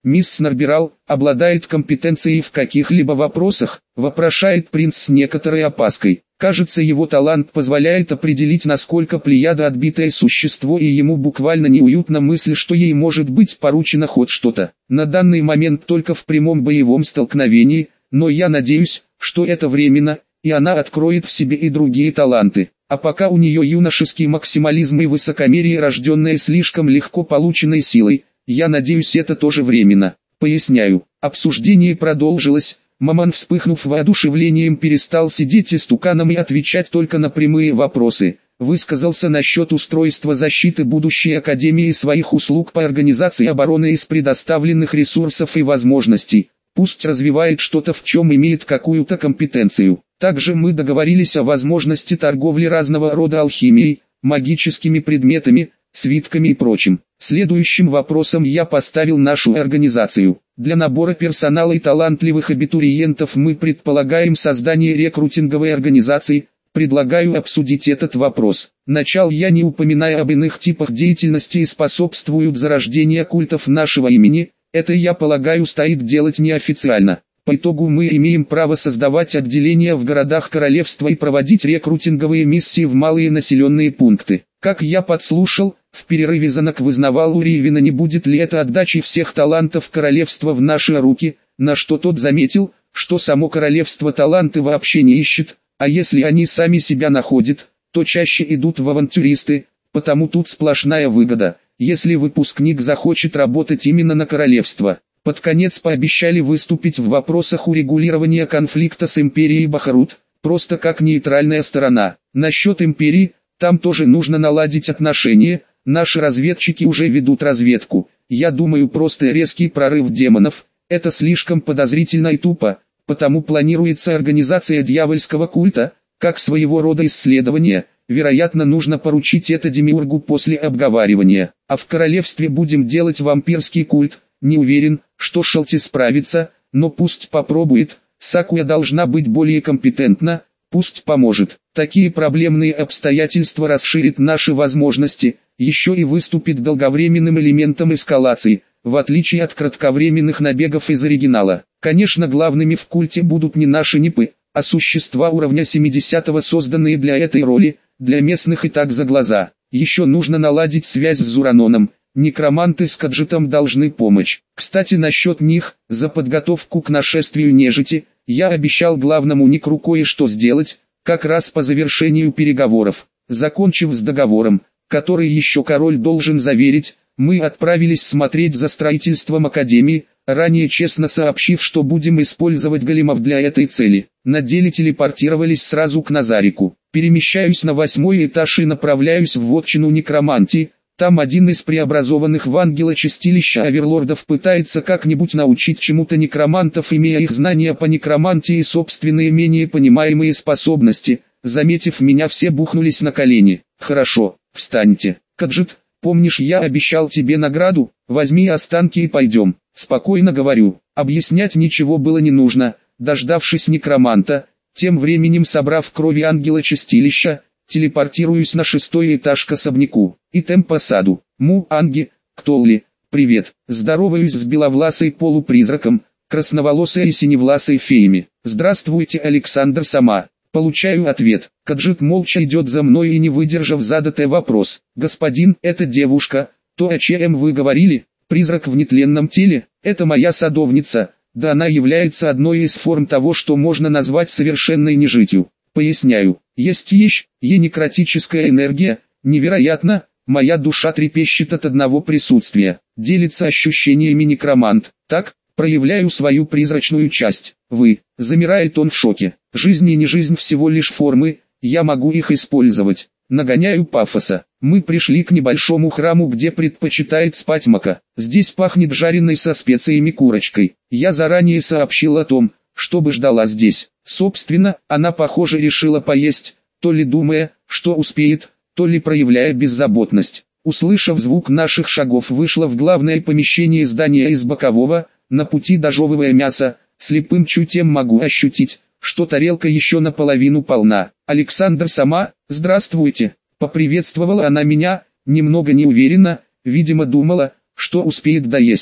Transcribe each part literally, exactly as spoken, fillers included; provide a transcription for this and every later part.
«Мисс Снарбирал обладает компетенцией в каких-либо вопросах?» – вопрошает принц с некоторой опаской. Кажется, его талант позволяет определить, насколько Плеяда отбитое существо, и ему буквально неуютна мысль, что ей может быть поручено хоть что-то. На данный момент только в прямом боевом столкновении, но я надеюсь, что это временно, и она откроет в себе и другие таланты. А пока у нее юношеский максимализм и высокомерие, рожденное слишком легко полученной силой, я надеюсь, это тоже временно. Поясняю. Обсуждение продолжилось. Маман, вспыхнув воодушевлением, перестал сидеть истуканом и отвечать только на прямые вопросы. Высказался насчет устройства защиты будущей Академии и своих услуг по организации обороны из предоставленных ресурсов и возможностей. Пусть развивает что-то, в чем имеет какую-то компетенцию. Также мы договорились о возможности торговли разного рода алхимией, магическими предметами, свитками и прочим. Следующим вопросом я поставил нашу организацию. Для набора персонала и талантливых абитуриентов мы предполагаем создание рекрутинговой организации. Предлагаю обсудить этот вопрос. Начал я, не упоминая об иных типах деятельности, и способствуют зарождению культов нашего имени. Это, я полагаю, стоит делать неофициально. По итогу мы имеем право создавать отделения в городах королевства и проводить рекрутинговые миссии в малые населенные пункты. Как я подслушал, в перерыве Занок вызнавал у Ривина, не будет ли это отдачей всех талантов королевства в наши руки, на что тот заметил, что само королевство таланты вообще не ищет, а если они сами себя находят, то чаще идут в авантюристы, потому тут сплошная выгода, если выпускник захочет работать именно на королевство. Под конец пообещали выступить в вопросах урегулирования конфликта с империей Бахарут, просто как нейтральная сторона. Насчет империи, там тоже нужно наладить отношения, наши разведчики уже ведут разведку. Я думаю, просто резкий прорыв демонов, это слишком подозрительно и тупо, потому планируется организация дьявольского культа, как своего рода исследование. Вероятно, нужно поручить это демиургу после обговаривания. А в королевстве будем делать вампирский культ. Не уверен, что Шелти справится, но пусть попробует. Сакуя должна быть более компетентна, пусть поможет. Такие проблемные обстоятельства расширят наши возможности, еще и выступит долговременным элементом эскалации, в отличие от кратковременных набегов из оригинала. Конечно, главными в культе будут не наши нипы, а существа уровня семидесятого, созданные для этой роли, для местных и так за глаза. Еще нужно наладить связь с Зураноном. Некроманты с Каджитом должны помочь. Кстати, насчет них, за подготовку к нашествию нежити, я обещал главному Никру кое-что сделать, как раз по завершению переговоров. Закончив с договором, который еще король должен заверить, мы отправились смотреть за строительством Академии, ранее честно сообщив, что будем использовать големов для этой цели. На деле телепортировались сразу к Назарику. Перемещаюсь на восьмой этаж и направляюсь в вотчину некромантии. Там один из преобразованных в ангела чистилища оверлордов пытается как-нибудь научить чему-то некромантов, имея их знания по некромантии и собственные менее понимаемые способности. Заметив меня, все бухнулись на колени. «Хорошо, встаньте. Каджит, помнишь, я обещал тебе награду? Возьми останки и пойдем». Спокойно говорю. Объяснять ничего было не нужно. Дождавшись некроманта, тем временем собрав крови ангела чистилища, телепортируюсь на шестой этаж к особняку. И темпо саду. Му, Анги, Ктолли, привет. Здороваюсь с беловласой полупризраком, красноволосой и синевласой феями. Здравствуйте, Александр Сама. Получаю ответ. Каджит молча идет за мной и, не выдержав, задатый вопрос. Господин, это девушка, то, о чем вы говорили? Призрак в нетленном теле, это моя садовница, да она является одной из форм того, что можно назвать совершенной нежитью. Поясняю, есть еще, е некротическая энергия, невероятно, моя душа трепещет от одного присутствия, делится ощущениями некромант, так, проявляю свою призрачную часть, вы, замирает он в шоке, жизнь и не жизнь всего лишь формы, я могу их использовать. Нагоняю пафоса. Мы пришли к небольшому храму, где предпочитает спать Мака. Здесь пахнет жареной со специями курочкой. Я заранее сообщил о том, чтобы ждала здесь. Собственно, она, похоже, решила поесть, то ли думая, что успеет, то ли проявляя беззаботность. Услышав звук наших шагов, вышла в главное помещение здания из бокового, на пути дожевывая мясо, слепым чутьем могу ощутить, что тарелка еще наполовину полна. Александр Сама, здравствуйте, поприветствовала она меня, немного неуверенно, видимо думала, что успеет доесть.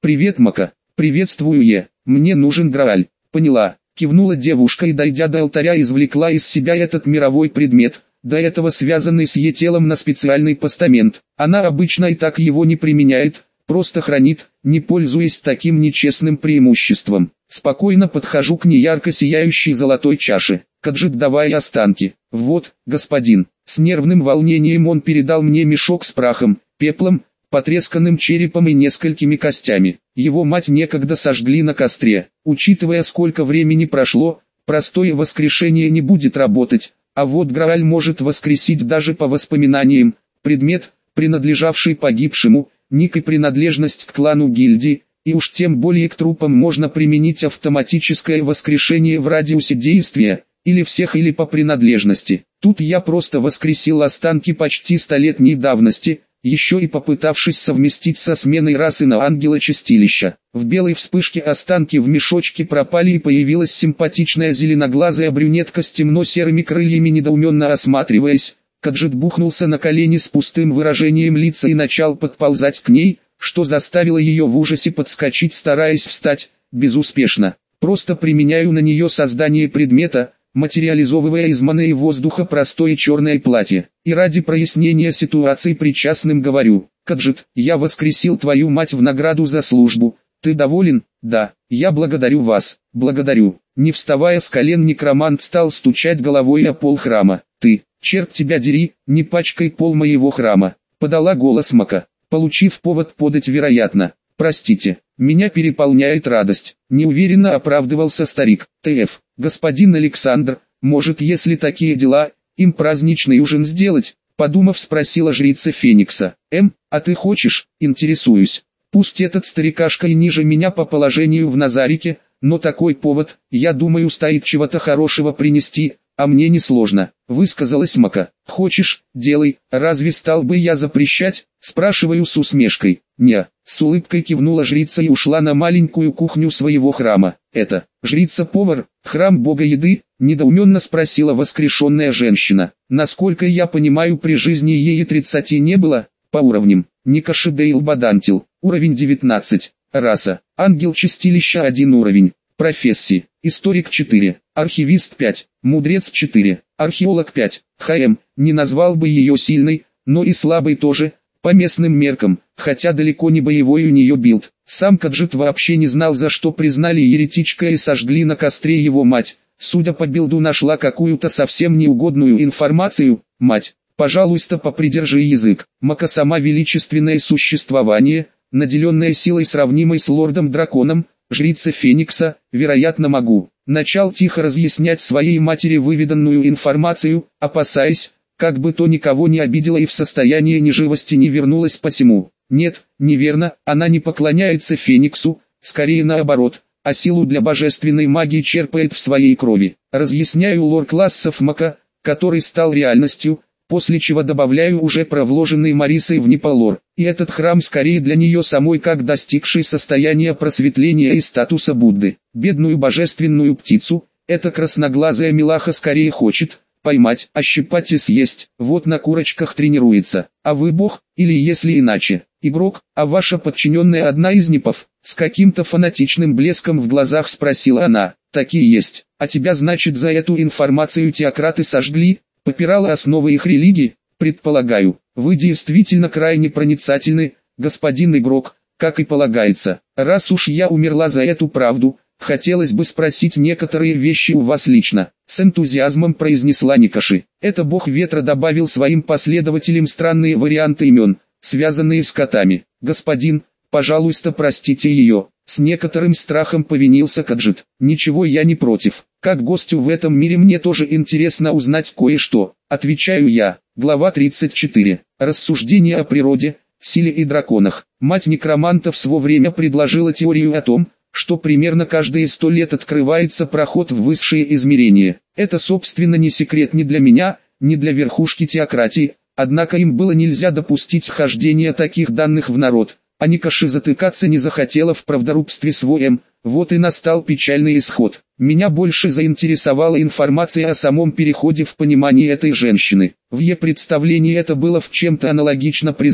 «Привет, Мака». «Приветствую, Е. Мне нужен Грааль». «Поняла», кивнула девушка и, дойдя до алтаря, извлекла из себя этот мировой предмет, до этого связанный с Е телом на специальный постамент. Она обычно и так его не применяет, просто хранит, не пользуясь таким нечестным преимуществом. Спокойно подхожу к неярко сияющей золотой чаше. «Каджит, давай останки». «Вот, господин». С нервным волнением он передал мне мешок с прахом, пеплом, потресканным черепом и несколькими костями. Его мать некогда сожгли на костре. Учитывая, сколько времени прошло, простое воскрешение не будет работать, а вот Грааль может воскресить даже по воспоминаниям. Предмет, принадлежавший погибшему, ник и принадлежность к клану гильдии, и уж тем более к трупам можно применить автоматическое воскрешение в радиусе действия, или всех, или по принадлежности. Тут я просто воскресил останки почти столетней давности, еще и попытавшись совместить со сменой расы на ангела чистилища. В белой вспышке останки в мешочке пропали, и появилась симпатичная зеленоглазая брюнетка с темно-серыми крыльями, недоуменно осматриваясь. Каджит бухнулся на колени с пустым выражением лица и начал подползать к ней, что заставило ее в ужасе подскочить, стараясь встать, безуспешно. Просто применяю на нее создание предмета, материализовывая из маны и воздуха простое черное платье. И ради прояснения ситуации причастным говорю: «Каджит, я воскресил твою мать в награду за службу. Ты доволен?» «Да, я благодарю вас, благодарю». Не вставая с колен, некромант стал стучать головой о пол храма. «Ты, черт тебя дери, не пачкай пол моего храма», — подала голос Мака, получив повод подать вероятно. «Простите, меня переполняет радость», — неуверенно оправдывался старик. «ТФ, господин Александр, может, если такие дела, им праздничный ужин сделать?» Подумав, спросила жрица Феникса. «Эм, а ты хочешь?» «Интересуюсь. Пусть этот старикашка и ниже меня по положению в Назарике, но такой повод, я думаю, стоит чего-то хорошего принести, а мне не сложно», — высказалась Мака. «Хочешь, делай, разве стал бы я запрещать?» — спрашиваю с усмешкой. «Не», — с улыбкой кивнула жрица и ушла на маленькую кухню своего храма. «Это, жрица-повар, храм бога еды?» — недоуменно спросила воскрешенная женщина. «Насколько я понимаю, при жизни ей и тридцати не было». По уровням: Никашидейл Бадантил, уровень девятнадцать, раса, ангел чистилища один уровень, профессии, историк четыре, архивист пять, мудрец четыре, археолог пять, ХМ, не назвал бы ее сильной, но и слабой тоже, по местным меркам, хотя далеко не боевой у нее билд. Сам Каджит вообще не знал, за что признали еретичкой и сожгли на костре его мать. Судя по билду, нашла какую-то совсем неугодную информацию. «Мать, пожалуйста, попридержи язык». Мака сама величественное существование, наделенное силой сравнимой с лордом-драконом, жрица Феникса, вероятно, могу. Начал тихо разъяснять своей матери выведанную информацию, опасаясь, как бы то никого не обидела и в состоянии неживости не вернулась посему. Нет, неверно, она не поклоняется Фениксу, скорее наоборот, а силу для божественной магии черпает в своей крови. Разъясняю лор классов Мака, который стал реальностью, после чего добавляю уже про вложенный Марисой в Неполор. И этот храм скорее для нее самой, как достигший состояния просветления и статуса Будды. Бедную божественную птицу, эта красноглазая милаха скорее хочет поймать, ощипать и съесть. Вот на курочках тренируется. А вы бог, или если иначе, игрок, а ваша подчиненная одна из непов? С каким-то фанатичным блеском в глазах спросила она. Такие есть. А тебя, значит, за эту информацию теократы сожгли? Попирала основы их религии? Предполагаю, вы действительно крайне проницательны, господин игрок, как и полагается. Раз уж я умерла за эту правду, хотелось бы спросить некоторые вещи у вас лично. С энтузиазмом произнесла Никаши. Это бог ветра добавил своим последователям странные варианты имен, связанные с котами. Господин, пожалуйста, простите ее. С некоторым страхом повинился Каджит. Ничего, я не против. Как гостю в этом мире мне тоже интересно узнать кое-что. Отвечаю я. Глава тридцать четыре. Рассуждения о природе, силе и драконах. Мать некромантов в свое время предложила теорию о том, что примерно каждые сто лет открывается проход в высшие измерения. Это, собственно, не секрет ни для меня, ни для верхушки теократии, однако им было нельзя допустить вхождения таких данных в народ. А Никаши затыкаться не захотела в правдорубстве своем, вот и настал печальный исход. Меня больше заинтересовала информация о самом переходе в понимании этой женщины. В ее представлении это было в чем-то аналогично призыву,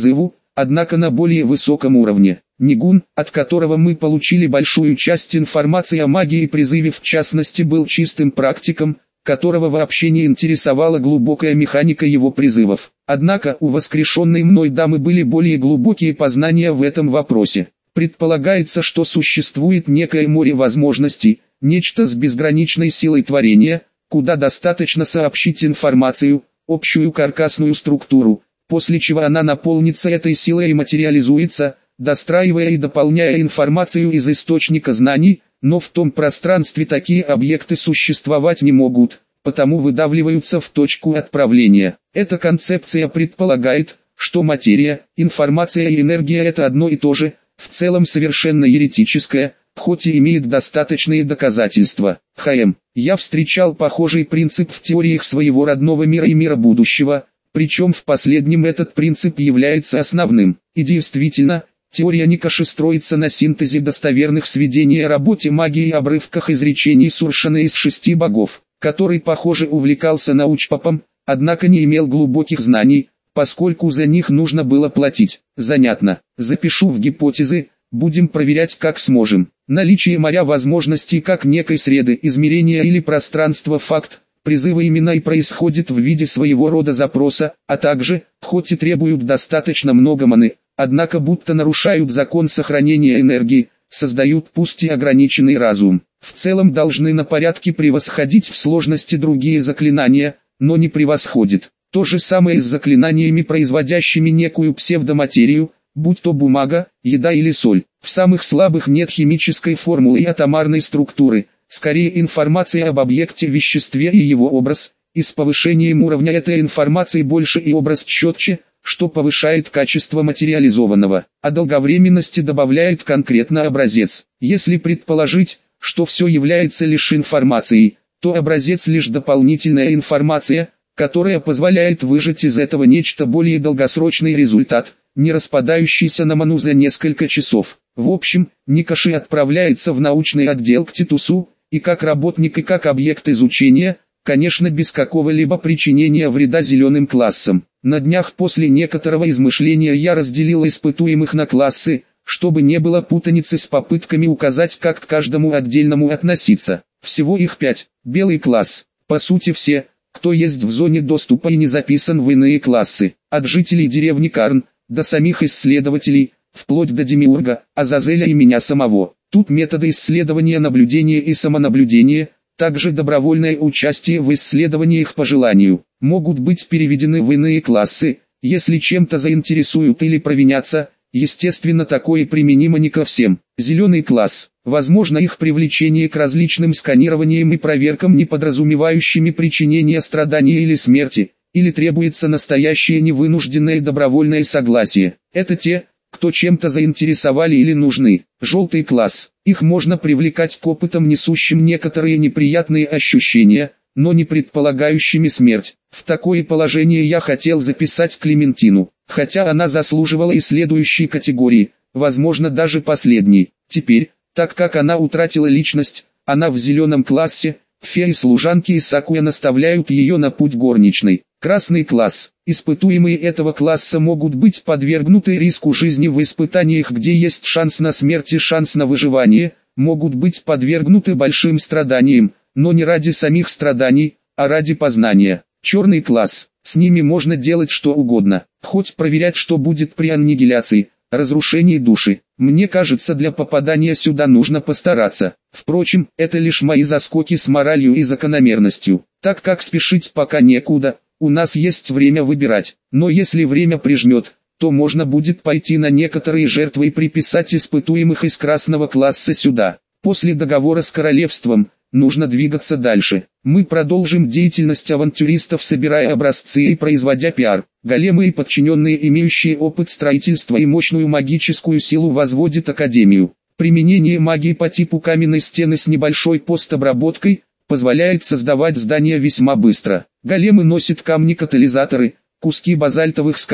однако на более высоком уровне. Нигун, от которого мы получили большую часть информации о магии и призыве в частности, был чистым практиком, которого вообще не интересовала глубокая механика его призывов. Однако у воскрешенной мной дамы были более глубокие познания в этом вопросе. Предполагается, что существует некое море возможностей, нечто с безграничной силой творения, куда достаточно сообщить информацию, общую каркасную структуру, после чего она наполнится этой силой и материализуется, достраивая и дополняя информацию из источника знаний, но в том пространстве такие объекты существовать не могут, потому выдавливаются в точку отправления. Эта концепция предполагает, что материя, информация и энергия это одно и то же, в целом совершенно еретическое, хоть и имеет достаточные доказательства. ХМ. Я встречал похожий принцип в теориях своего родного мира и мира будущего, причем в последнем этот принцип является основным. И действительно, теория Никаши строится на синтезе достоверных сведений о работе магии и обрывках изречений Суршана из шести богов, который, похоже, увлекался научпопом, однако не имел глубоких знаний, поскольку за них нужно было платить. Занятно. Запишу в гипотезы, будем проверять как сможем. Наличие моря возможностей как некой среды измерения или пространства факт, призывы именно и происходит в виде своего рода запроса, а также, хоть и требуют достаточно много маны, однако будто нарушают закон сохранения энергии, создают пусть и ограниченный разум. В целом должны на порядке превосходить в сложности другие заклинания, но не превосходит. То же самое с заклинаниями, производящими некую псевдоматерию, будь то бумага, еда или соль. В самых слабых нет химической формулы и атомарной структуры, скорее информация об объекте, веществе и его образ, и с повышением уровня этой информации больше и образ четче, что повышает качество материализованного, а долговременности добавляет конкретно образец. Если предположить, что все является лишь информацией, то образец лишь дополнительная информация, которая позволяет выжать из этого нечто более долгосрочный результат, не распадающийся на ману за несколько часов. В общем, Никаши отправляется в научный отдел к Титусу, и как работник и как объект изучения, конечно без какого-либо причинения вреда зеленым классам. На днях после некоторого измышления я разделил испытуемых на классы, чтобы не было путаницы с попытками указать, как к каждому отдельному относиться. Всего их пять. Белый класс. По сути все, кто есть в зоне доступа и не записан в иные классы. От жителей деревни Карн, до самих исследователей, вплоть до Демиурга, Азазеля и меня самого. Тут методы исследования, наблюдения и самонаблюдения, также добровольное участие в исследованиях по желанию, могут быть переведены в иные классы, если чем-то заинтересуют или провинятся. Естественно, такое применимо не ко всем. Зеленый класс. Возможно, их привлечение к различным сканированиям и проверкам, не подразумевающими причинение страдания или смерти, или требуется настоящее невынужденное добровольное согласие. Это те, кто чем-то заинтересовали или нужны. Желтый класс. Их можно привлекать к опытам, несущим некоторые неприятные ощущения, но не предполагающими смерть. В такое положение я хотел записать Клементину, хотя она заслуживала и следующей категории, возможно даже последней. Теперь, так как она утратила личность, она в зеленом классе, феи, служанки и Сакуя наставляют ее на путь горничной. Красный класс. Испытуемые этого класса могут быть подвергнуты риску жизни в испытаниях, где есть шанс на смерть и шанс на выживание, могут быть подвергнуты большим страданиям, но не ради самих страданий, а ради познания. Черный класс. С ними можно делать что угодно, хоть проверять, что будет при аннигиляции, разрушении души. Мне кажется, для попадания сюда нужно постараться. Впрочем, это лишь мои заскоки с моралью и закономерностью, так как спешить пока некуда. У нас есть время выбирать, но если время прижмет, то можно будет пойти на некоторые жертвы и приписать испытуемых из красного класса сюда. После договора с королевством, нужно двигаться дальше. Мы продолжим деятельность авантюристов, собирая образцы и производя пиар. Големы и подчиненные, имеющие опыт строительства и мощную магическую силу, возводят академию. Применение магии по типу каменной стены с небольшой постобработкой позволяет создавать здания весьма быстро. Големы носят камни-катализаторы, куски базальтовых скал,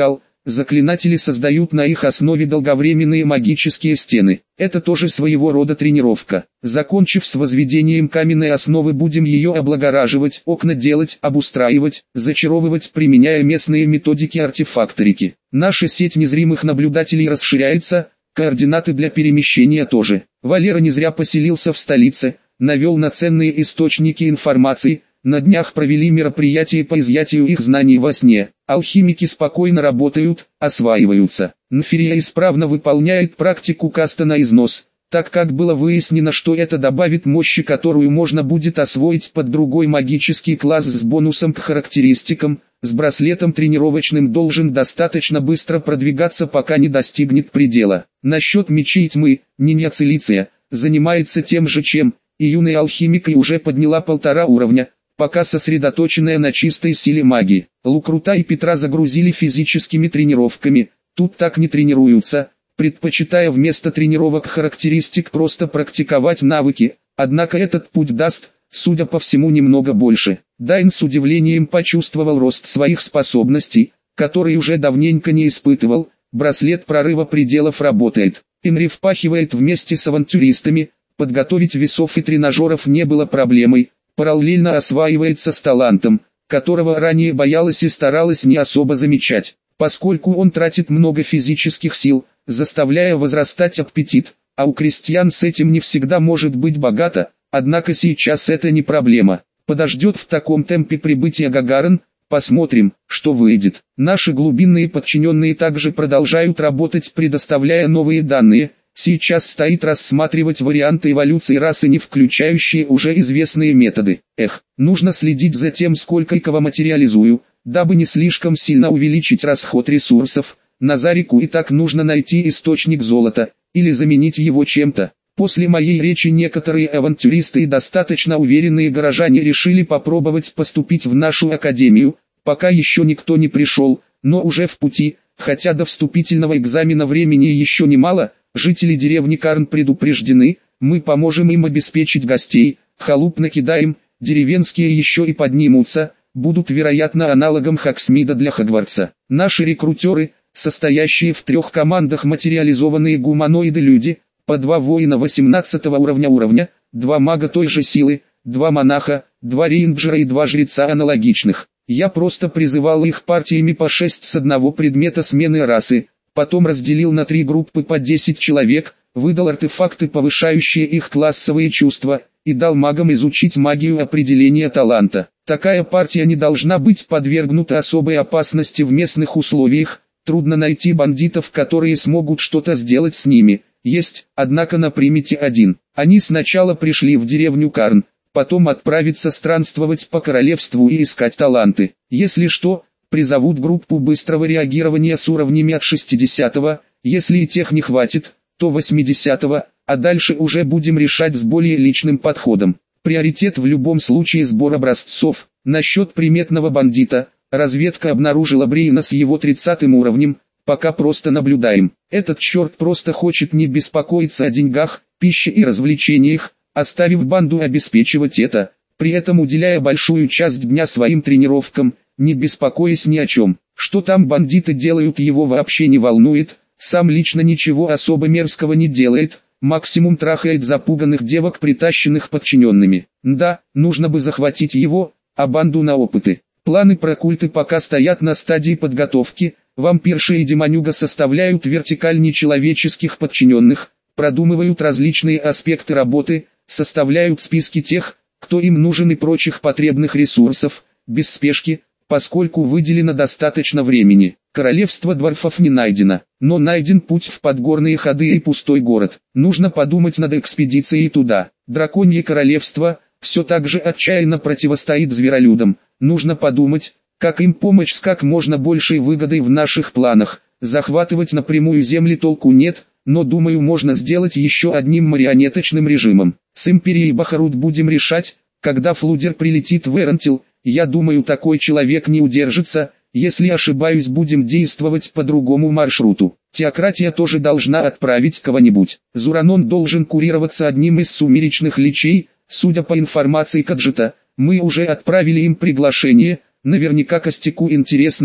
заклинатели создают на их основе долговременные магические стены. Это тоже своего рода тренировка. Закончив с возведением каменной основы, будем ее облагораживать, окна делать, обустраивать, зачаровывать, применяя местные методики артефакторики. Наша сеть незримых наблюдателей расширяется, координаты для перемещения тоже. Валера не зря поселился в столице, навел на ценные источники информации. На днях провели мероприятие по изъятию их знаний во сне. Алхимики спокойно работают, осваиваются. Нфирия исправно выполняет практику каста на износ, так как было выяснено, что это добавит мощи, которую можно будет освоить под другой магический класс с бонусом к характеристикам. С браслетом тренировочным должен достаточно быстро продвигаться, пока не достигнет предела. Насчет мечей тьмы, Ниня Целиция, занимается тем же чем, и юная алхимика уже подняла полтора уровня, пока сосредоточенная на чистой силе магии. Лукрута и Петра загрузили физическими тренировками, тут так не тренируются, предпочитая вместо тренировок характеристик просто практиковать навыки, однако этот путь даст, судя по всему, немного больше. Дайн с удивлением почувствовал рост своих способностей, который уже давненько не испытывал. Браслет прорыва пределов работает. Инри впахивает вместе с авантюристами, подготовить весов и тренажеров не было проблемой. Параллельно осваивается с талантом, которого ранее боялась и старалась не особо замечать, поскольку он тратит много физических сил, заставляя возрастать аппетит, а у крестьян с этим не всегда может быть богато, однако сейчас это не проблема. Подождет в таком темпе прибытия Гагарин, посмотрим, что выйдет. Наши глубинные подчиненные также продолжают работать, предоставляя новые данные. Сейчас стоит рассматривать варианты эволюции расы, не включающие уже известные методы. Эх, нужно следить за тем, сколько и кого материализую, дабы не слишком сильно увеличить расход ресурсов. Назарику и так нужно найти источник золота, или заменить его чем-то. После моей речи некоторые авантюристы и достаточно уверенные горожане решили попробовать поступить в нашу академию, пока еще никто не пришел, но уже в пути, хотя до вступительного экзамена времени еще немало. Жители деревни Карн предупреждены, мы поможем им обеспечить гостей, халуп накидаем, деревенские еще и поднимутся, будут вероятно аналогом Хаксмида для Хогвартса. Наши рекрутеры, состоящие в трех командах материализованные гуманоиды-люди, по два воина восемнадцатого уровня уровня, два мага той же силы, два монаха, два рейнджера и два жреца аналогичных. Я просто призывал их партиями по шесть с одного предмета смены расы. Потом разделил на три группы по десять человек, выдал артефакты, повышающие их классовые чувства, и дал магам изучить магию определения таланта. Такая партия не должна быть подвергнута особой опасности в местных условиях, трудно найти бандитов, которые смогут что-то сделать с ними. Есть, однако на примете один. Они сначала пришли в деревню Карн, потом отправятся странствовать по королевству и искать таланты. Если что, призовут группу быстрого реагирования с уровнями от шестидесятого, если и тех не хватит, то восьмидесятого, а дальше уже будем решать с более личным подходом. Приоритет в любом случае сбор образцов. Насчет приметного бандита, разведка обнаружила Брейна с его тридцатым уровнем, пока просто наблюдаем. Этот черт просто хочет не беспокоиться о деньгах, пище и развлечениях, оставив банду обеспечивать это, при этом уделяя большую часть дня своим тренировкам, не беспокоясь ни о чем. Что там бандиты делают, его вообще не волнует, сам лично ничего особо мерзкого не делает, максимум трахает запуганных девок, притащенных подчиненными. Да, нужно бы захватить его, а банду на опыты. Планы про культы пока стоят на стадии подготовки, вампирша и демонюга составляют вертикаль нечеловеческих подчиненных, продумывают различные аспекты работы, составляют списки тех, кто им нужен и прочих потребных ресурсов, без спешки, поскольку выделено достаточно времени. Королевство дворфов не найдено, но найден путь в подгорные ходы и пустой город. Нужно подумать над экспедицией туда. Драконье королевство все так же отчаянно противостоит зверолюдам. Нужно подумать, как им помочь с как можно большей выгодой в наших планах. Захватывать напрямую земли толку нет, но думаю, можно сделать еще одним марионеточным режимом. С Империей Бахарут будем решать, когда Флудер прилетит в Эрантил. Я думаю, такой человек не удержится. Если ошибаюсь, будем действовать по другому маршруту. Теократия тоже должна отправить кого-нибудь. Зуранон должен курироваться одним из сумеречных личей. Судя по информации Каджита, мы уже отправили им приглашение. Наверняка Костяку интересно,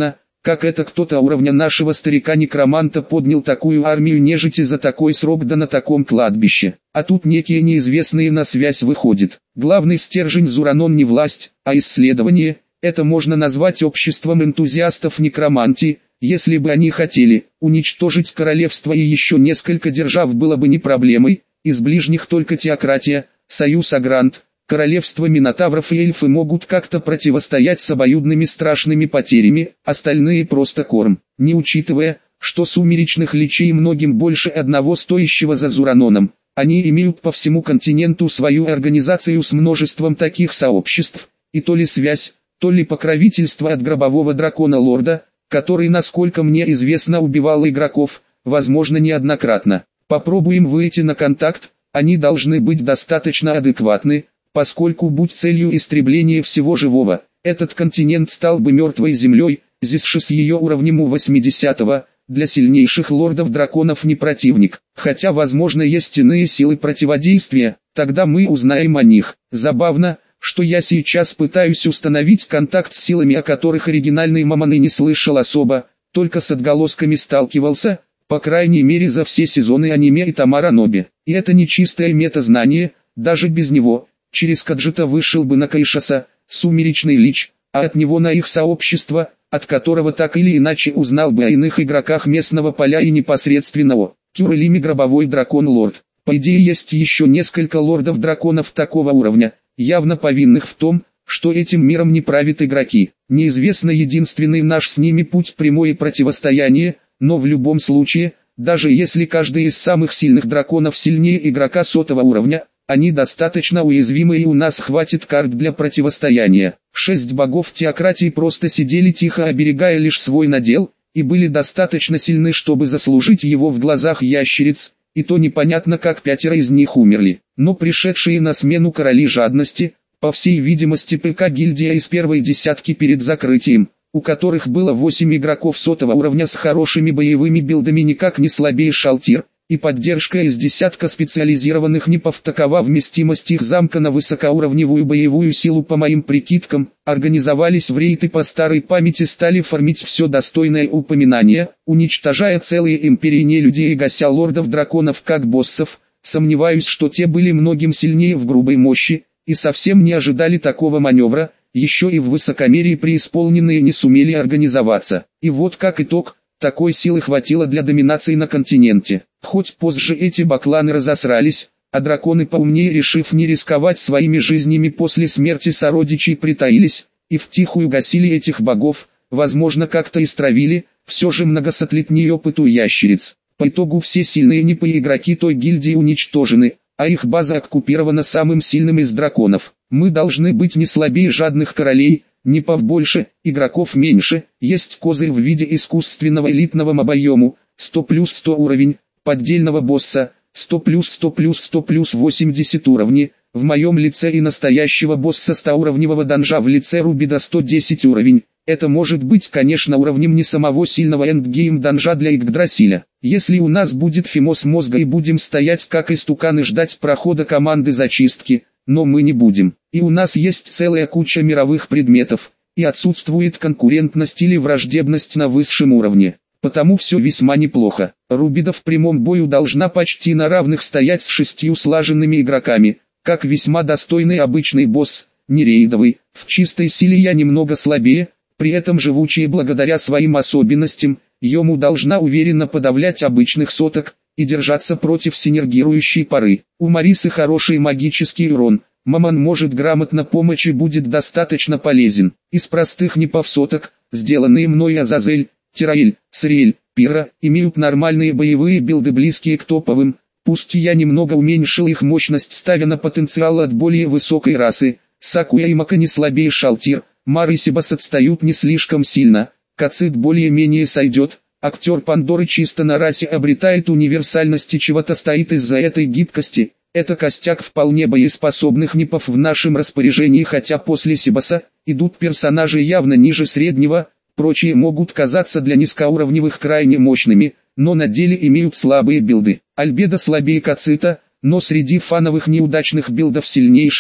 как это кто-то уровня нашего старика-некроманта поднял такую армию нежити за такой срок да на таком кладбище. А тут некие неизвестные на связь выходят. Главный стержень Зуранон не власть, а исследование. Это можно назвать обществом энтузиастов некромантии. Если бы они хотели уничтожить королевство и еще несколько держав, было бы не проблемой. Из ближних только теократия, союз Агрант, королевство Минотавров и эльфы могут как-то противостоять с обоюдными страшными потерями, остальные просто корм. Не учитывая, что сумеречных личей многим больше одного стоящего за Зураноном. Они имеют по всему континенту свою организацию с множеством таких сообществ, и то ли связь, то ли покровительство от гробового дракона-лорда, который, насколько мне известно, убивал игроков, возможно неоднократно. Попробуем выйти на контакт, они должны быть достаточно адекватны, поскольку будь целью истребления всего живого, этот континент стал бы мертвой землей, Зисши с ее уровнем у восьмидесятого, для сильнейших лордов-драконов не противник, хотя возможно есть иные силы противодействия, тогда мы узнаем о них. Забавно, что я сейчас пытаюсь установить контакт с силами, о которых оригинальный Мамон и не слышал особо, только с отголосками сталкивался, по крайней мере за все сезоны аниме и Тамара Ноби. И это не чистое метазнание, даже без него, через Каджита вышел бы на Кайшаса, сумеречный лич, а от него на их сообщество, от которого так или иначе узнал бы о иных игроках местного поля и непосредственного. Кюрелими гробовой дракон-лорд. По идее есть еще несколько лордов-драконов такого уровня, явно повинных в том, что этим миром не правят игроки. Неизвестно единственный наш с ними путь прямое противостояние, но в любом случае, даже если каждый из самых сильных драконов сильнее игрока сотого уровня, они достаточно уязвимы и у нас хватит карт для противостояния. Шесть богов теократии просто сидели тихо, оберегая лишь свой надел, и были достаточно сильны, чтобы заслужить его в глазах ящериц, и то непонятно, как пятеро из них умерли. Но пришедшие на смену короли жадности, по всей видимости ПК-гильдия из первой десятки перед закрытием, у которых было восемь игроков сотого уровня с хорошими боевыми билдами, никак не слабее Шалтир, и поддержка из десятка специализированных нипов. Такова вместимость их замка на высокоуровневую боевую силу. По моим прикидкам, организовались в рейд и по старой памяти стали фармить все достойное упоминания, уничтожая целые империи нелюдей и гася лордов-драконов как боссов. Сомневаюсь, что те были многим сильнее в грубой мощи, и совсем не ожидали такого маневра, еще и в высокомерии преисполненные не сумели организоваться. И вот как итог, такой силы хватило для доминации на континенте. Хоть позже эти бакланы разосрались, а драконы поумнее, решив не рисковать своими жизнями после смерти сородичей, притаились, и втихую гасили этих богов, возможно как-то истравили, все же многосотлетний опыт у ящериц. По итогу все сильные нипы игроки той гильдии уничтожены, а их база оккупирована самым сильным из драконов. Мы должны быть не слабее жадных королей, нипов больше, игроков меньше, есть козырь в виде искусственного элитного мобоему, сто плюс сто уровень, поддельного босса, сто плюс сто плюс сто плюс восемьдесят уровней, в моем лице и настоящего босса ста уровневого данжа в лице Рубида сто десять уровень. Это может быть, конечно, уровнем не самого сильного эндгейм данжа для Игдрасиля. Если у нас будет фимоз мозга и будем стоять как истуканы ждать прохода команды зачистки, но мы не будем. И у нас есть целая куча мировых предметов, и отсутствует конкурентность или враждебность на высшем уровне. Потому все весьма неплохо. Рубида в прямом бою должна почти на равных стоять с шестью слаженными игроками, как весьма достойный обычный босс, не рейдовый. В чистой силе я немного слабее, при этом живучие благодаря своим особенностям, Йому должна уверенно подавлять обычных соток и держаться против синергирующей пары. У Марисы хороший магический урон, Мамон может грамотно помочь и будет достаточно полезен. Из простых нипов соток, сделанные мной Азазель, Тираэль, Сриэль, Пира, имеют нормальные боевые билды, близкие к топовым, пусть я немного уменьшил их мощность, ставя на потенциал от более высокой расы. Сакуя и Мака не слабее Шалтир, Мар и Сибас отстают не слишком сильно, Кацит более-менее сойдет, актер Пандоры чисто на расе обретает универсальность и чего-то стоит из-за этой гибкости. Это костяк вполне боеспособных нипов в нашем распоряжении, хотя после Сибаса идут персонажи явно ниже среднего, прочие могут казаться для низкоуровневых крайне мощными, но на деле имеют слабые билды. Альбедо слабее Кацита, но среди фановых неудачных билдов сильнейшая,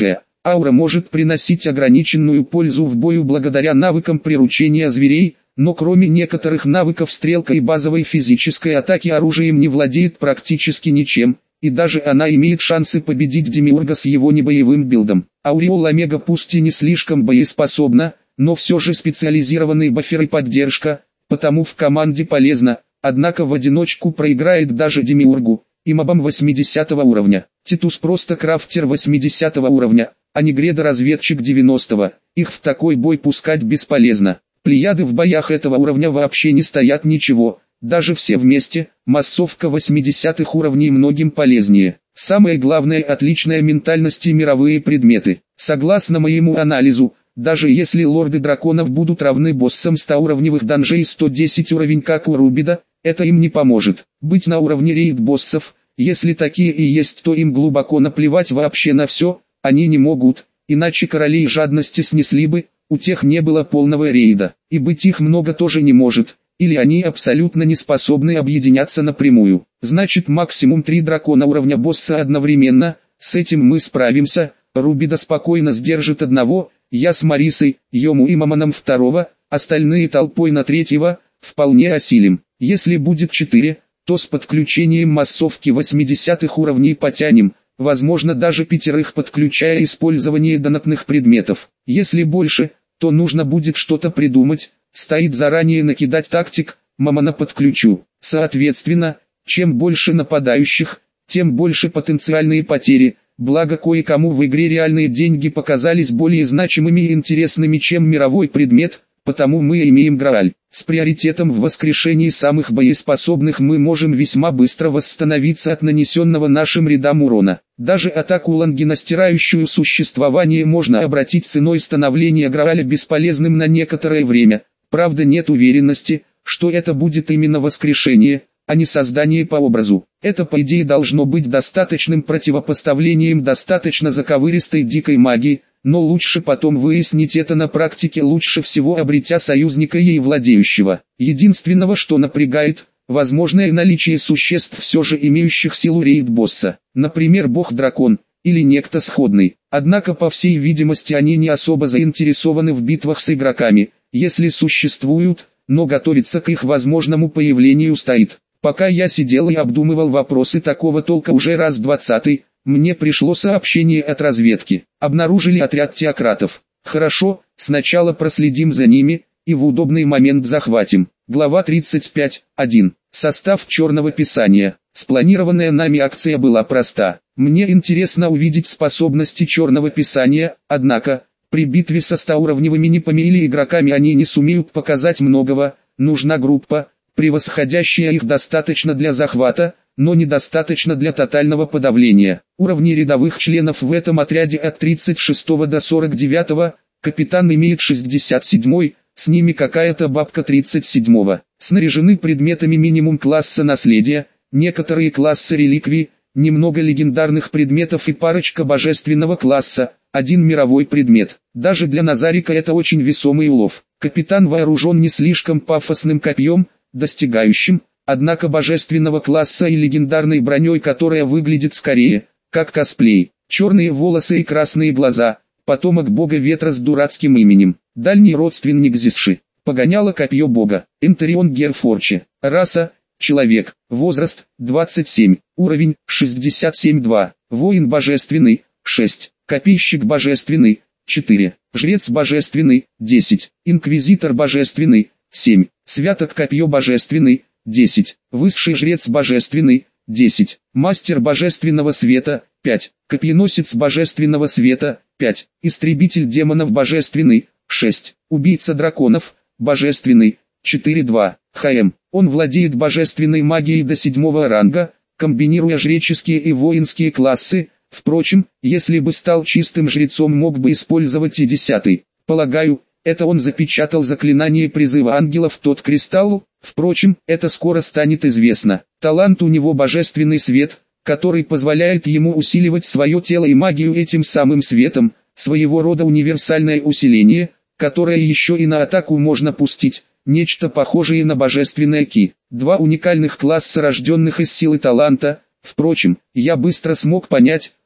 Аура может приносить ограниченную пользу в бою благодаря навыкам приручения зверей, но кроме некоторых навыков стрелка и базовой физической атаки оружием не владеет практически ничем, и даже она имеет шансы победить Демиурга с его небоевым билдом. Ауреол Омега пусть и не слишком боеспособна, но все же специализированный бафер и поддержка, потому в команде полезно, однако в одиночку проиграет даже Демиургу и мобам восьмидесятого уровня. Титус просто крафтер восьмидесятого уровня, а не гредо-разведчик девяностого, их в такой бой пускать бесполезно. Плеяды в боях этого уровня вообще не стоят ничего, даже все вместе, массовка восьмидесятых уровней многим полезнее. Самое главное, отличная ментальность и мировые предметы. Согласно моему анализу, даже если лорды драконов будут равны боссам ста-уровневых данжей сто десять уровень как у Рубида, это им не поможет. Быть на уровне рейд-боссов, если такие и есть, то им глубоко наплевать вообще на все, они не могут, иначе королей жадности снесли бы, у тех не было полного рейда, и быть их много тоже не может, или они абсолютно не способны объединяться напрямую. Значит максимум три дракона уровня босса одновременно, с этим мы справимся, Рубида спокойно сдержит одного, я с Марисой, Йому и Мамоном второго, остальные толпой на третьего, вполне осилим. Если будет четыре, то с подключением массовки восьмидесятых уровней потянем, возможно даже пятерых, подключая использование донатных предметов. Если больше, то нужно будет что-то придумать, стоит заранее накидать тактик, Мамона подключу. Соответственно, чем больше нападающих, тем больше потенциальные потери, благо кое-кому в игре реальные деньги показались более значимыми и интересными, чем мировой предмет, потому мы имеем Грааль. С приоритетом в воскрешении самых боеспособных мы можем весьма быстро восстановиться от нанесенного нашим рядам урона. Даже атаку Лангина, стирающую существование, можно обратить ценой становления Грааля бесполезным на некоторое время. Правда, нет уверенности, что это будет именно воскрешение, а не создание по образу. Это по идее должно быть достаточным противопоставлением достаточно заковыристой дикой магии, но лучше потом выяснить это на практике, лучше всего обретя союзника ей владеющего. Единственного, что напрягает, возможное наличие существ, все же имеющих силу рейд-босса, например бог-дракон, или некто сходный. Однако по всей видимости они не особо заинтересованы в битвах с игроками, если существуют, но готовиться к их возможному появлению стоит. Пока я сидел и обдумывал вопросы такого толка уже раз двадцатый, мне пришло сообщение от разведки. Обнаружили отряд теократов. Хорошо, сначала проследим за ними, и в удобный момент захватим. Глава тридцать пять, один. Состав Черного Писания. Спланированная нами акция была проста. Мне интересно увидеть способности Черного Писания, однако, при битве со стауровневыми непами или игроками они не сумеют показать многого, нужна группа, превосходящая их достаточно для захвата, но недостаточно для тотального подавления. Уровни рядовых членов в этом отряде от тридцать шестого до сорок девятого, капитан имеет шестьдесят седьмой, с ними какая-то бабка тридцать седьмого. Снаряжены предметами минимум класса наследия, некоторые классы реликвий, немного легендарных предметов и парочка божественного класса, один мировой предмет. Даже для Назарика это очень весомый улов. Капитан вооружен не слишком пафосным копьем, достигающим, однако божественного класса, и легендарной броней, которая выглядит скорее, как косплей. Черные волосы и красные глаза, потомок бога ветра с дурацким именем, дальний родственник Зисши. Погоняло копье бога, Энтерион Герфорче. Раса – человек, возраст – двадцать семь, уровень – шестьдесят семь два, воин божественный – шесть, копейщик божественный – четыре, жрец божественный – десять, инквизитор божественный – семь, святок копье божественный – десять, высший жрец божественный – десять, мастер божественного света – пять, копьеносец божественного света – пять, истребитель демонов божественный – шесть, убийца драконов – божественный – четыре два, ХМ. Он владеет божественной магией до седьмого ранга, комбинируя жреческие и воинские классы. Впрочем, если бы стал чистым жрецом, мог бы использовать и десятый. Полагаю, это он запечатал заклинание призыва ангелов, тот кристалл. Впрочем, это скоро станет известно. Талант у него божественный свет, который позволяет ему усиливать свое тело и магию этим самым светом, своего рода универсальное усиление, которое еще и на атаку можно пустить, нечто похожее на божественное ки. Два уникальных класса, рожденных из силы таланта. Впрочем, я быстро смог понять,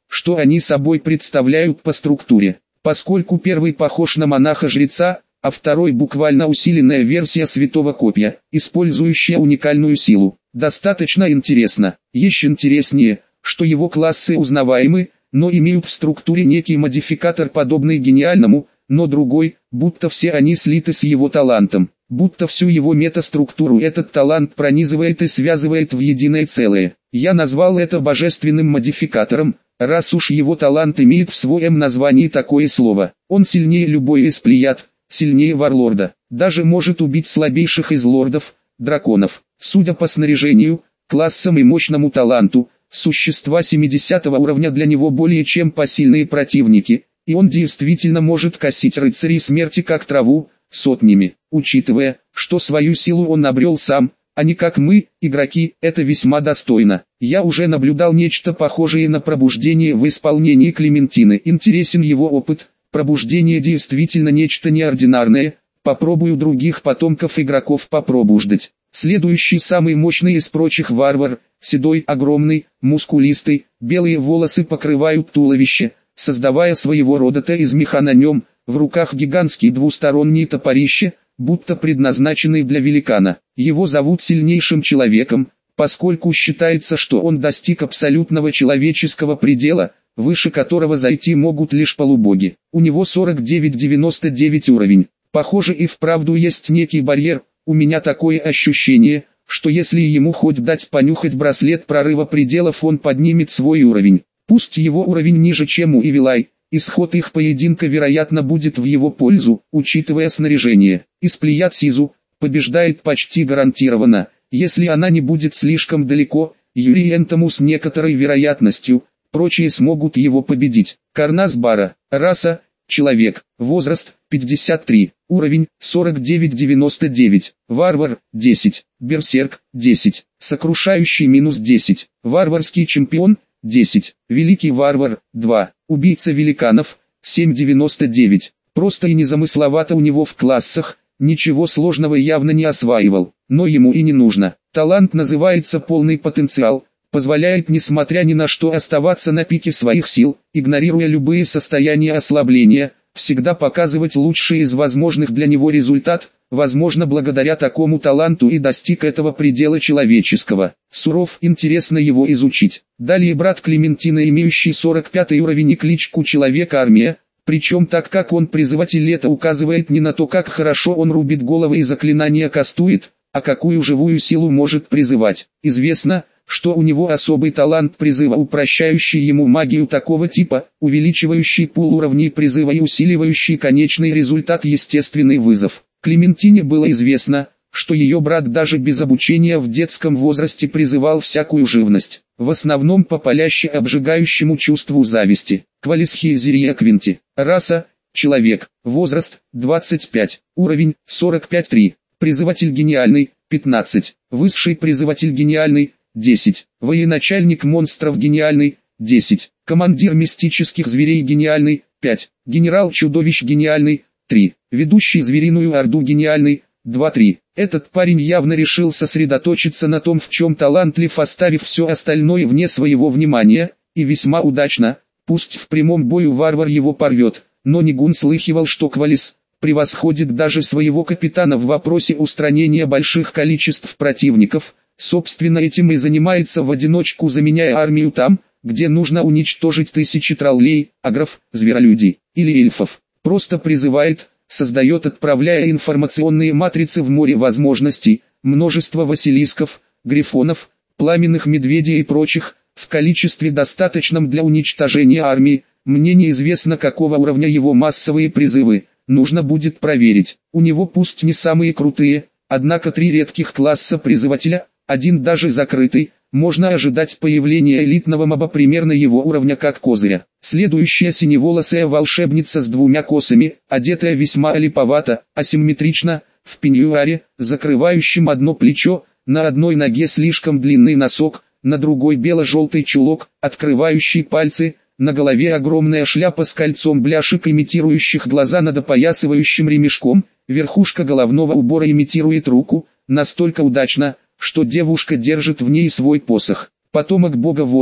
что они собой представляют по структуре. Поскольку первый похож на монаха-жреца, а второй буквально усиленная версия святого копья, использующая уникальную силу. Достаточно интересно. Еще интереснее, что его классы узнаваемы, но имеют в структуре некий модификатор, подобный гениальному, но другой, будто все они слиты с его талантом, будто всю его метаструктуру этот талант пронизывает и связывает в единое целое. Я назвал это божественным модификатором, раз уж его талант имеет в своем названии такое слово. Он сильнее любой из плеяд, сильнее варлорда, даже может убить слабейших из лордов, драконов. Судя по снаряжению, классам и мощному таланту, существа семидесятого уровня для него более чем посильные противники, и он действительно может косить рыцарей смерти как траву, сотнями. Учитывая, что свою силу он обрел сам, а не как мы, игроки, это весьма достойно. Я уже наблюдал нечто похожее на пробуждение в исполнении Клементины. Интересен его опыт, пробуждение действительно нечто неординарное, попробую других потомков игроков попробуждать. Следующий самый мощный из прочих варвар, седой, огромный, мускулистый, белые волосы покрывают туловище, создавая своего рода Т из меха на нем, в руках гигантский двусторонний топорище, будто предназначенный для великана. Его зовут сильнейшим человеком, поскольку считается, что он достиг абсолютного человеческого предела, выше которого зайти могут лишь полубоги. У него сорок девять девяносто девять уровень. Похоже, и вправду есть некий барьер. У меня такое ощущение, что если ему хоть дать понюхать браслет прорыва пределов, он поднимет свой уровень. Пусть его уровень ниже, чем у Ивилай, исход их поединка вероятно будет в его пользу, учитывая снаряжение. Из плеяд Сизу побеждает почти гарантированно, если она не будет слишком далеко, Юрий Энтому с некоторой вероятностью, прочие смогут его победить. Карнас Бара, раса, человек, возраст, пятьдесят три, уровень, сорок девять девяносто девять, варвар, десять, берсерк, десять, сокрушающий минус десять, варварский чемпион, десять, великий варвар, два, убийца великанов, семь девяносто девять, просто и незамысловато у него в классах, ничего сложного явно не осваивал, но ему и не нужно. Талант называется полный потенциал, позволяет несмотря ни на что оставаться на пике своих сил, игнорируя любые состояния ослабления, всегда показывать лучший из возможных для него результат, возможно благодаря такому таланту и достиг этого предела человеческого. Суров, интересно его изучить. Далее брат Клементина, имеющий сорок пятый уровень и кличку Человек-армия, причем так как он призыватель, это указывает не на то, как хорошо он рубит головы и заклинания кастует, а какую живую силу может призывать. Известно, что у него особый талант призыва, упрощающий ему магию такого типа, увеличивающий пул уровней призыва и усиливающий конечный результат естественный вызов. Клементине было известно, что ее брат даже без обучения в детском возрасте призывал всякую живность, в основном по паляще обжигающему чувству зависти. Квалисхиезерия Квинти, раса, человек, возраст, двадцать пять, уровень, сорок пять три, призыватель гениальный, пятнадцать, высший призыватель гениальный, десять, военачальник монстров гениальный, десять, командир мистических зверей гениальный, пять, генерал чудовищ гениальный, три, ведущий звериную орду гениальный, два три. Этот парень явно решил сосредоточиться на том, в чем талантлив, оставив все остальное вне своего внимания, и весьма удачно. Пусть в прямом бою варвар его порвет, но Нигун слыхивал, что Квалис превосходит даже своего капитана в вопросе устранения больших количеств противников. Собственно, этим и занимается в одиночку, заменяя армию там, где нужно уничтожить тысячи троллей, агров, зверолюдей или эльфов. Просто призывает, создает, отправляя информационные матрицы в море возможностей, множество василисков, грифонов, пламенных медведей и прочих, в количестве достаточном для уничтожения армии. Мне неизвестно, какого уровня его массовые призывы, нужно будет проверить. У него пусть не самые крутые, однако три редких класса призывателя, один даже закрытый, можно ожидать появления элитного моба примерно его уровня как козыря. Следующая синеволосая волшебница с двумя косами, одетая весьма липовато, асимметрично, в пеньюаре, закрывающем одно плечо, на одной ноге слишком длинный носок, на другой бело-желтый чулок, открывающий пальцы, на голове огромная шляпа с кольцом бляшек, имитирующих глаза над опоясывающим ремешком, верхушка головного убора имитирует руку, настолько удачно, что девушка держит в ней свой посох. Потомок бога воды,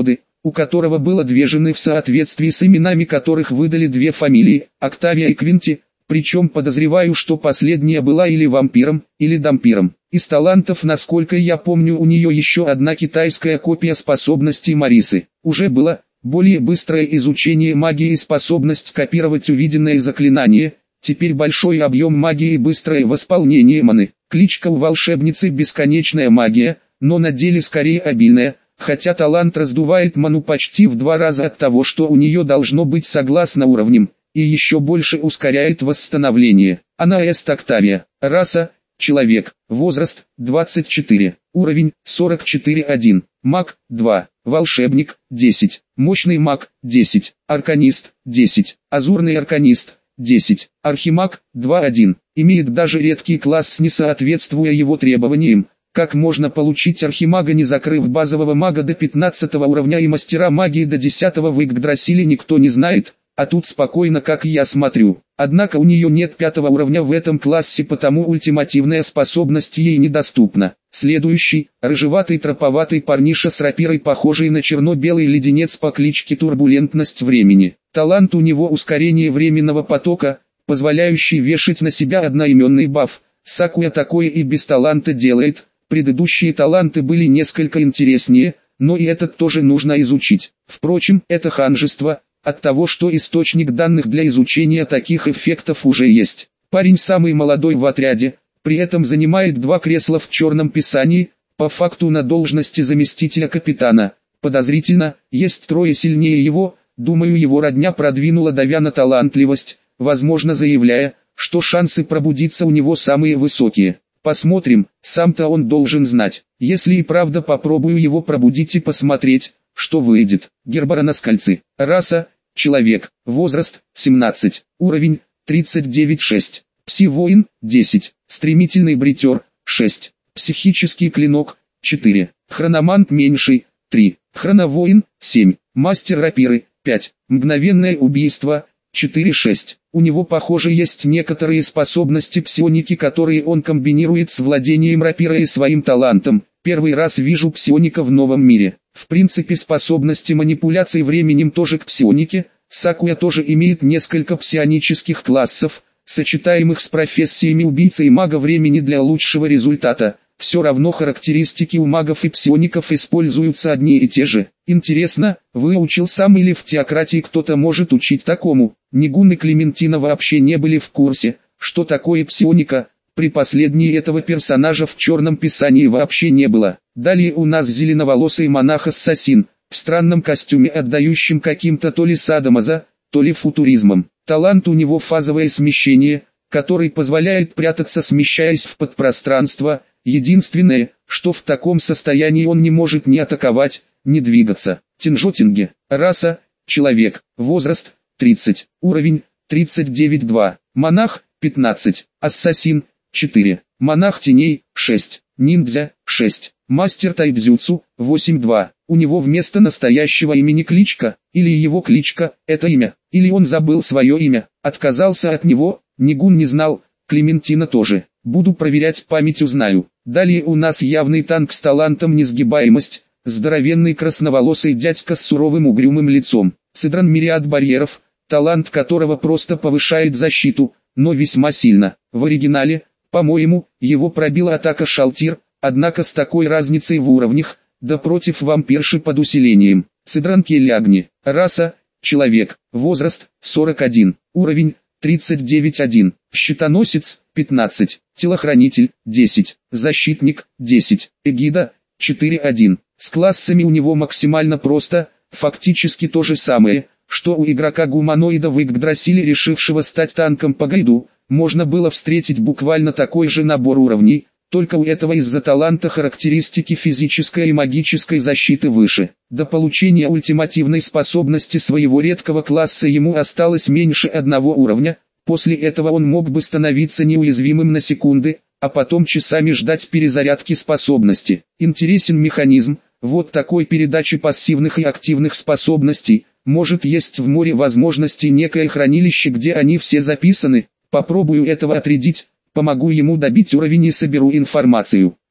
у которого было две жены в соответствии с именами которых выдали две фамилии, Октавия и Квинти, причем подозреваю, что последняя была или вампиром, или дампиром. Из талантов, насколько я помню, у нее еще одна китайская копия способностей Марисы. Уже было более быстрое изучение магии и способность копировать увиденное заклинание, теперь большой объем магии и быстрое восполнение маны. Кличка у волшебницы «Бесконечная магия», но на деле скорее обильная, хотя талант раздувает ману почти в два раза от того, что у нее должно быть согласно уровням, и еще больше ускоряет восстановление. Она Эст Октавия. Раса – человек. Возраст – двадцать четыре. Уровень – сорок четыре один. Маг – два. Волшебник – десять. Мощный маг – десять. Арканист – десять. Азурный арканист – десять. Архимаг – два один. Имеет даже редкий класс, не соответствуя его требованиям. Как можно получить архимага, не закрыв базового мага до пятнадцатого уровня и мастера магии до десятого в Игдрасиле, никто не знает, а тут спокойно, как я смотрю. Однако у нее нет пятого уровня в этом классе, потому ультимативная способность ей недоступна. Следующий, рыжеватый троповатый парниша с рапирой, похожий на черно-белый леденец по кличке Турбулентность времени. Талант у него ускорение временного потока, позволяющий вешать на себя одноименный баф. Сакуя такое и без таланта делает. Предыдущие таланты были несколько интереснее, но и этот тоже нужно изучить. Впрочем, это ханжество, от того, что источник данных для изучения таких эффектов уже есть. Парень самый молодой в отряде, при этом занимает два кресла в черном писании, по факту на должности заместителя капитана. Подозрительно, есть трое сильнее его, думаю, его родня продвинула давя на талантливость, возможно заявляя, что шансы пробудиться у него самые высокие. Посмотрим, сам-то он должен знать. Если и правда, попробую его пробудить и посмотреть, что выйдет. Гербароноскальцы. Раса – человек. Возраст – семнадцать. Уровень – тридцать девять шесть. Пси-воин – десять. Стремительный бритер – шесть. Психический клинок – четыре. Хрономант меньший – три. Хроновоин – семь. Мастер рапиры – пять. Мгновенное убийство – четыре шесть. У него, похоже, есть некоторые способности псионики, которые он комбинирует с владением рапирой и своим талантом. Первый раз вижу псионика в новом мире. В принципе, способности манипуляции временем тоже к псионике. Сакуя тоже имеет несколько псионических классов, сочетаемых с профессиями убийцы и мага времени для лучшего результата. Все равно характеристики у магов и псиоников используются одни и те же. Интересно, выучил сам или в теократии кто-то может учить такому? Нигун и Клементина вообще не были в курсе, что такое псионика. При последней этого персонажа в черном писании вообще не было. Далее у нас зеленоволосый монах-ассасин, в странном костюме, отдающим каким-то то ли садомазо, то ли футуризмом. Талант у него фазовое смещение, который позволяет прятаться, смещаясь в подпространство. Единственное, что в таком состоянии он не может ни атаковать, ни двигаться. Тинжотинге. Раса – человек. Возраст – тридцать. Уровень – тридцать девять два. Монах – пятнадцать. Ассасин – четыре. Монах теней – шесть. Ниндзя – шесть. Мастер тайдзюцу – восемь два. У него вместо настоящего имени кличка, или его кличка – это имя, или он забыл свое имя, отказался от него. Нигун не знал, Клементина тоже. Буду проверять, память узнаю. Далее у нас явный танк с талантом несгибаемость, здоровенный красноволосый дядька с суровым угрюмым лицом. Цидран мириад барьеров, талант которого просто повышает защиту, но весьма сильно. В оригинале, по-моему, его пробила атака Шалтир, однако с такой разницей в уровнях, да против вампирши под усилением. Цидран Келягни. Раса – человек. Возраст – сорок один. Уровень – тридцать девять один. Щитоносец – пятнадцать. Телохранитель – десять. Защитник – десять. Эгида – четыре один. С классами у него максимально просто, фактически то же самое, что у игрока-гуманоида в Игдрасиле, решившего стать танком по гайду. Можно было встретить буквально такой же набор уровней, только у этого из-за таланта характеристики физической и магической защиты выше. До получения ультимативной способности своего редкого класса ему осталось меньше одного уровня. После этого он мог бы становиться неуязвимым на секунды, а потом часами ждать перезарядки способности. Интересен механизм, вот такой передачи пассивных и активных способностей. Может, есть в море возможностей некое хранилище, где они все записаны. Попробую этого отрядить, помогу ему добить уровень и соберу информацию.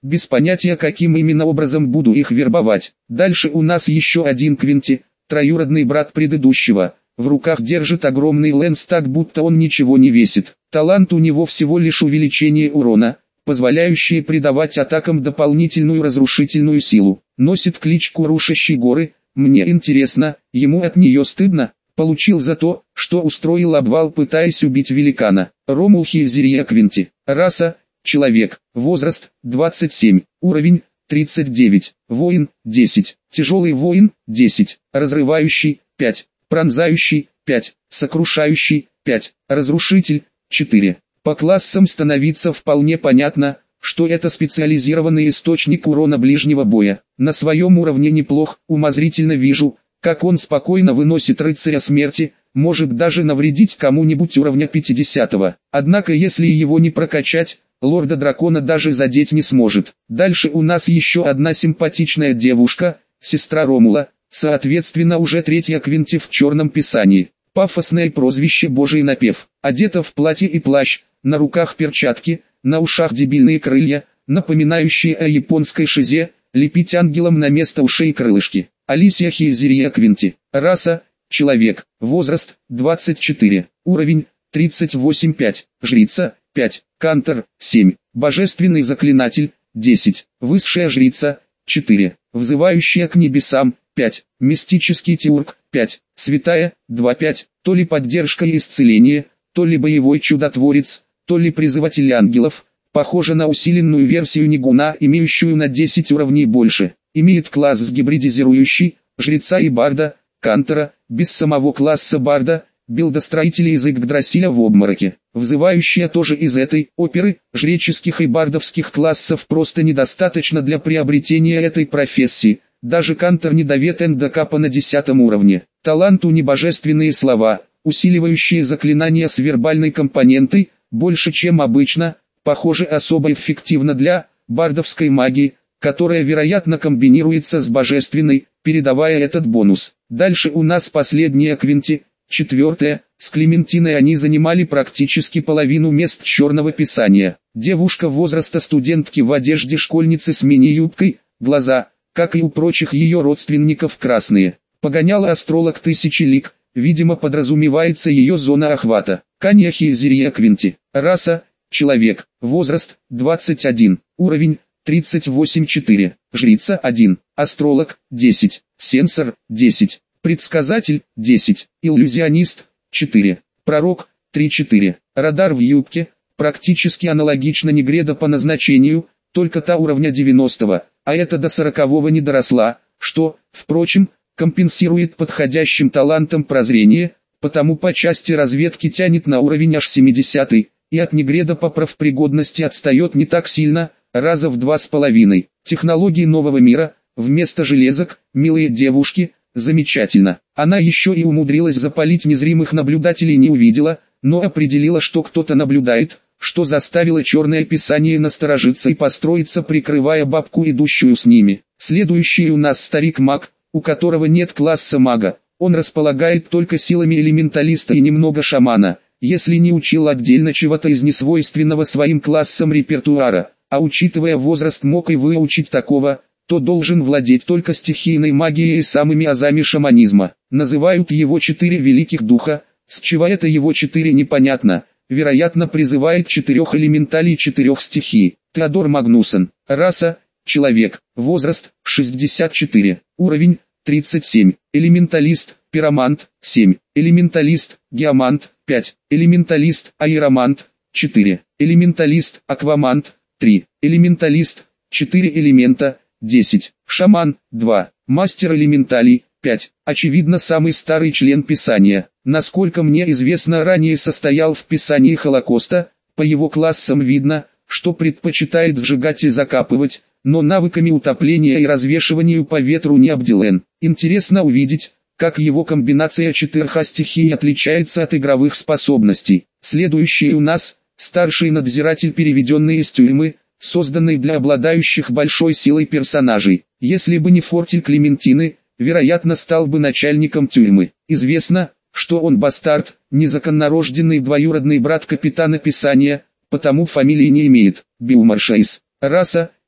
без понятия, каким именно образом буду их вербовать. Дальше у нас еще один Квинти, троюродный брат предыдущего. В руках держит огромный лэнс так, будто он ничего не весит. Талант у него всего лишь увеличение урона, позволяющее придавать атакам дополнительную разрушительную силу. Носит кличку Рушащей горы. Мне интересно, ему от нее стыдно? Получил за то, что устроил обвал, пытаясь убить великана. Ромул Хильзерия Квинти. Раса – человек. Возраст – двадцать семь. Уровень – тридцать девять. Воин – десять. Тяжелый воин – десять. Разрывающий – пять. Пронзающий – пять. Сокрушающий – пять. Разрушитель – четыре. По классам становится вполне понятно, что это специализированный источник урона ближнего боя. На своем уровне неплох, умозрительно вижу, как он спокойно выносит рыцаря смерти, может даже навредить кому-нибудь уровня пятидесятого. Однако если его не прокачать, лорда дракона даже задеть не сможет. Дальше у нас еще одна симпатичная девушка, сестра Ромула, соответственно уже третья Квинти в черном писании. Пафосное прозвище Божий напев. Одета в платье и плащ, на руках перчатки, на ушах дебильные крылья, напоминающие о японской шизе, лепить ангелом на место ушей крылышки. Алисия Хильзерия Квинти. Раса – человек. Возраст – двадцать четыре. Уровень – тридцать восемь пять. Жрица – пять. Кантор – семь. Божественный заклинатель – десять. Высшая жрица – четыре. Взывающая к небесам – пять. Мистический теург – пять. Святая – два пять. То ли поддержка и исцеление, то ли боевой чудотворец, то ли призыватель ангелов. Похоже на усиленную версию Нигуна, имеющую на десять уровней больше. Имеет класс сгибридизирующий, жреца и барда, кантора, без самого класса барда, билдостроителя из Игдрасиля в обмороке. Взывающая тоже из этой оперы, жреческих и бардовских классов просто недостаточно для приобретения этой профессии. Даже кантор недовед эндокапа на десятом уровне. Талант у небожественные слова, усиливающие заклинания с вербальной компонентой, больше чем обычно, похоже особо эффективно для бардовской магии, которая вероятно комбинируется с божественной, передавая этот бонус. Дальше у нас последняя Квинти, четвертая, с Клементиной они занимали практически половину мест черного писания. Девушка возраста студентки в одежде школьницы с мини-юбкой, глаза, как и у прочих ее родственников, красные. Погоняла астролог тысячи лик, видимо подразумевается ее зона охвата. Канья Хильзерия Квинти. Раса – человек. Возраст – двадцать один. Уровень – тридцать восемь четыре. Жрица – один. Астролог – десять. Сенсор – десять. Предсказатель – десять. Иллюзионист – четыре. Пророк – три четыре. Радар в юбке – практически аналогично Негреда по назначению, только та уровня девяностого, а эта до сорокового не доросла, что, впрочем, компенсирует подходящим талантом прозрения, потому по части разведки тянет на уровень аж семидесятый, и от Негреда по профпригодности отстает не так сильно, раза в два с половиной. Технологии нового мира, вместо железок, милые девушки, замечательно. Она еще и умудрилась запалить незримых наблюдателей, не увидела, но определила, что кто-то наблюдает, что заставило черное писание насторожиться и построиться, прикрывая бабку, идущую с ними. Следующий у нас старик-маг, у которого нет класса мага. Он располагает только силами элементалиста и немного шамана, если не учил отдельно чего-то из несвойственного своим классам репертуара, а учитывая возраст мог и выучить такого, то должен владеть только стихийной магией и самыми азами шаманизма. Называют его четыре великих духа, с чего это его четыре непонятно, вероятно призывает четырех элементалей четырех стихий. Теодор Магнусон. Раса – человек. Возраст – шестьдесят четыре. Уровень – тридцать семь. Элементалист – пиромант – семь. Элементалист – геомант – пять. Элементалист – аэромант – четыре. Элементалист – аквамант – три. Элементалист – четыре элемента – десять. Шаман – два. Мастер элементалей – пять. Очевидно самый старый член писания. Насколько мне известно, ранее состоял в писании Холокоста, по его классам видно, что предпочитает сжигать и закапывать, но навыками утопления и развешиванию по ветру не обделен. Интересно увидеть, как его комбинация четырех стихий отличается от игровых способностей. Следующий у нас – старший надзиратель, переведенный из тюрьмы, созданный для обладающих большой силой персонажей. Если бы не фортель Клементины, вероятно стал бы начальником тюрьмы. Известно, что он бастард, незаконнорожденный двоюродный брат капитана Писания, потому фамилии не имеет. Биумаршейс. Раса –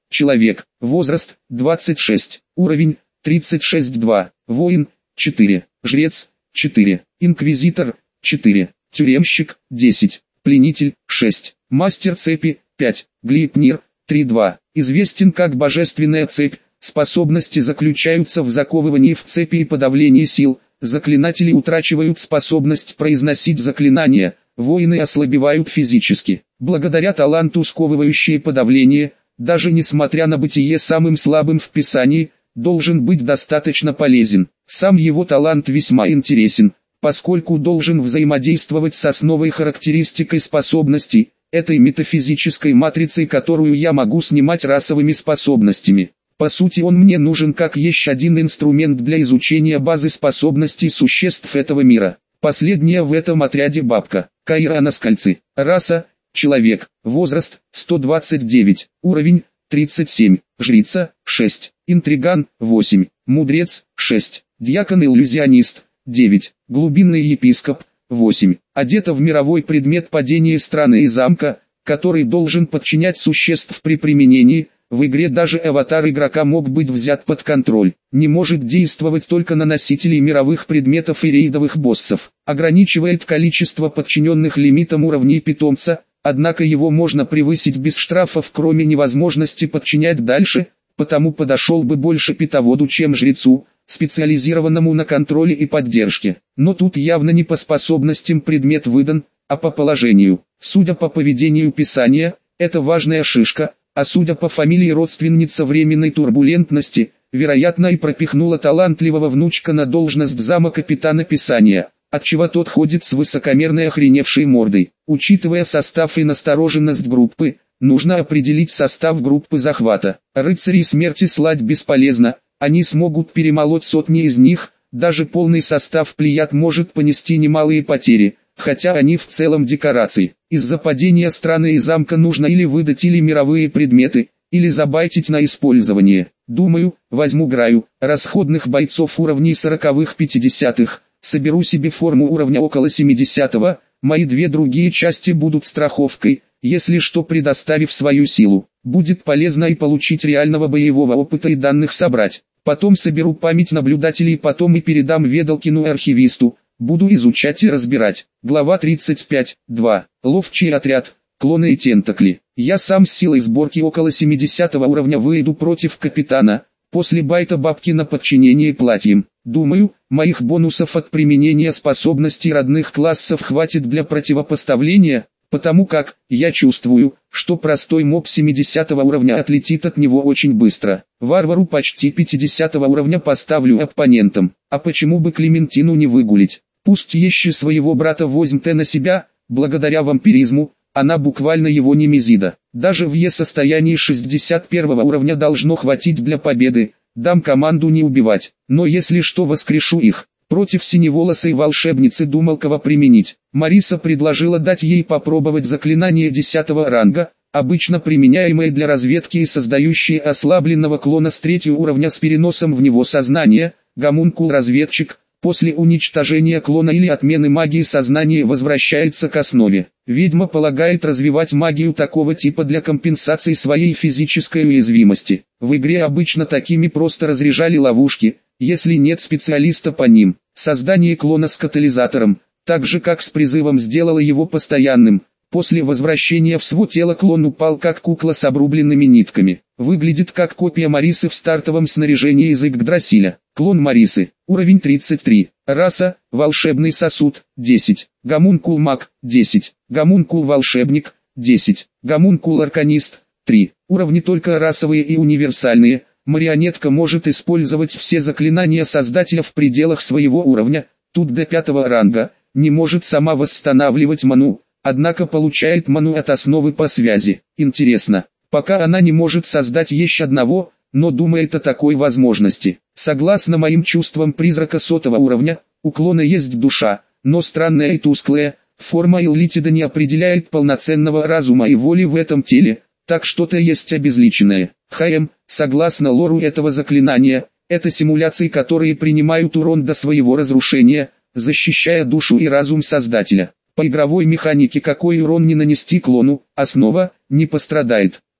Человек. Возраст двадцать шесть. Уровень тридцать шесть два. Воин четыре. Жрец четыре. Инквизитор четыре. Тюремщик десять. Пленитель шесть. Мастер цепи пять. Глипнир три два. Известен как божественная цепь. Способности заключаются в заковывании в цепи и подавлении сил. Заклинатели утрачивают способность произносить заклинания. Воины ослабевают физически. Благодаря таланту сковывающее подавление, даже несмотря на бытие самым слабым в Писании, должен быть достаточно полезен. Сам его талант весьма интересен, поскольку должен взаимодействовать с основой характеристикой способностей, этой метафизической матрицей, которую я могу снимать расовыми способностями. По сути, он мне нужен как еще один инструмент для изучения базы способностей существ этого мира. Последняя в этом отряде бабка, Кайра Анаскальцы. Раса – человек. Возраст – сто двадцать девять. Уровень – тридцать семь. Жрица – шесть. Интриган – восемь. Мудрец – шесть. Дьякон-иллюзионист – девять. Глубинный епископ – восемь. Одета в мировой предмет падения страны и замка, который должен подчинять существ при применении. В игре даже аватар игрока мог быть взят под контроль. Не может действовать только на носителей мировых предметов и рейдовых боссов. Ограничивает количество подчиненных лимитом уровней питомца, однако его можно превысить без штрафов, кроме невозможности подчинять дальше, потому подошел бы больше питоводу, чем жрецу, специализированному на контроле и поддержке. Но тут явно не по способностям предмет выдан, а по положению. Судя по поведению Писания, это важная шишка. А судя по фамилии родственница временной турбулентности, вероятно и пропихнула талантливого внучка на должность зама капитана Писания, отчего тот ходит с высокомерной охреневшей мордой. Учитывая состав и настороженность группы, нужно определить состав группы захвата. Рыцарей смерти слать бесполезно, они смогут перемолоть сотни из них, даже полный состав плеяд может понести немалые потери. Хотя они в целом декорации. Из-за падения страны и замка нужно или выдать или мировые предметы, или забайтить на использование. Думаю, возьму Граю, расходных бойцов уровней сороковых-пятидесятых, соберу себе форму уровня около семидесятого, мои две другие части будут страховкой, если что, предоставив свою силу. Будет полезно и получить реального боевого опыта и данных собрать. Потом соберу память наблюдателей, потом и передам Ведалкину и архивисту. Буду изучать и разбирать. Глава тридцать пять. два. Ловчий отряд. Клоны и тентакли. Я сам с силой сборки около семидесятого уровня выйду против капитана, после байта бабки на подчинение платьем. Думаю, моих бонусов от применения способностей родных классов хватит для противопоставления, потому как, я чувствую, что простой моб семидесятого уровня отлетит от него очень быстро. Варвару почти пятидесятого уровня поставлю оппонентом. А почему бы Клементину не выгулить? Пусть еще своего брата возьмет на себя, благодаря вампиризму, она буквально его немезида. Даже в Е-состоянии шестьдесят первого уровня должно хватить для победы, дам команду не убивать. Но если что, воскрешу их. Против синеволосой волшебницы думал кого применить. Мариса предложила дать ей попробовать заклинание десятого ранга, обычно применяемое для разведки и создающее ослабленного клона с третьего уровня с переносом в него сознания, гомункул-разведчик. После уничтожения клона или отмены магии сознание возвращается к основе. Ведьма полагает развивать магию такого типа для компенсации своей физической уязвимости. В игре обычно такими просто разряжали ловушки, если нет специалиста по ним. Создание клона с катализатором, так же как с призывом, сделало его постоянным. После возвращения в свое тело клон упал как кукла с обрубленными нитками. Выглядит как копия Марисы в стартовом снаряжении из Игдрасиля. Клон Марисы. Уровень тридцать три. Раса – волшебный сосуд, десять. Гомункул-маг, десять. Гомункул-волшебник, десять. Гомункул-арканист, три. Уровни только расовые и универсальные. Марионетка может использовать все заклинания создателя в пределах своего уровня, тут до пятого ранга, не может сама восстанавливать ману, однако получает ману от основы по связи. Интересно, пока она не может создать еще одного, но думает о такой возможности. Согласно моим чувствам призрака сотого уровня, у клона есть душа, но странная и тусклая, форма Иллитида не определяет полноценного разума и воли в этом теле, так что-то есть обезличенное. ХМ, согласно лору этого заклинания, это симуляции, которые принимают урон до своего разрушения, защищая душу и разум создателя. По игровой механике какой урон не нанести клону, основа не пострадает.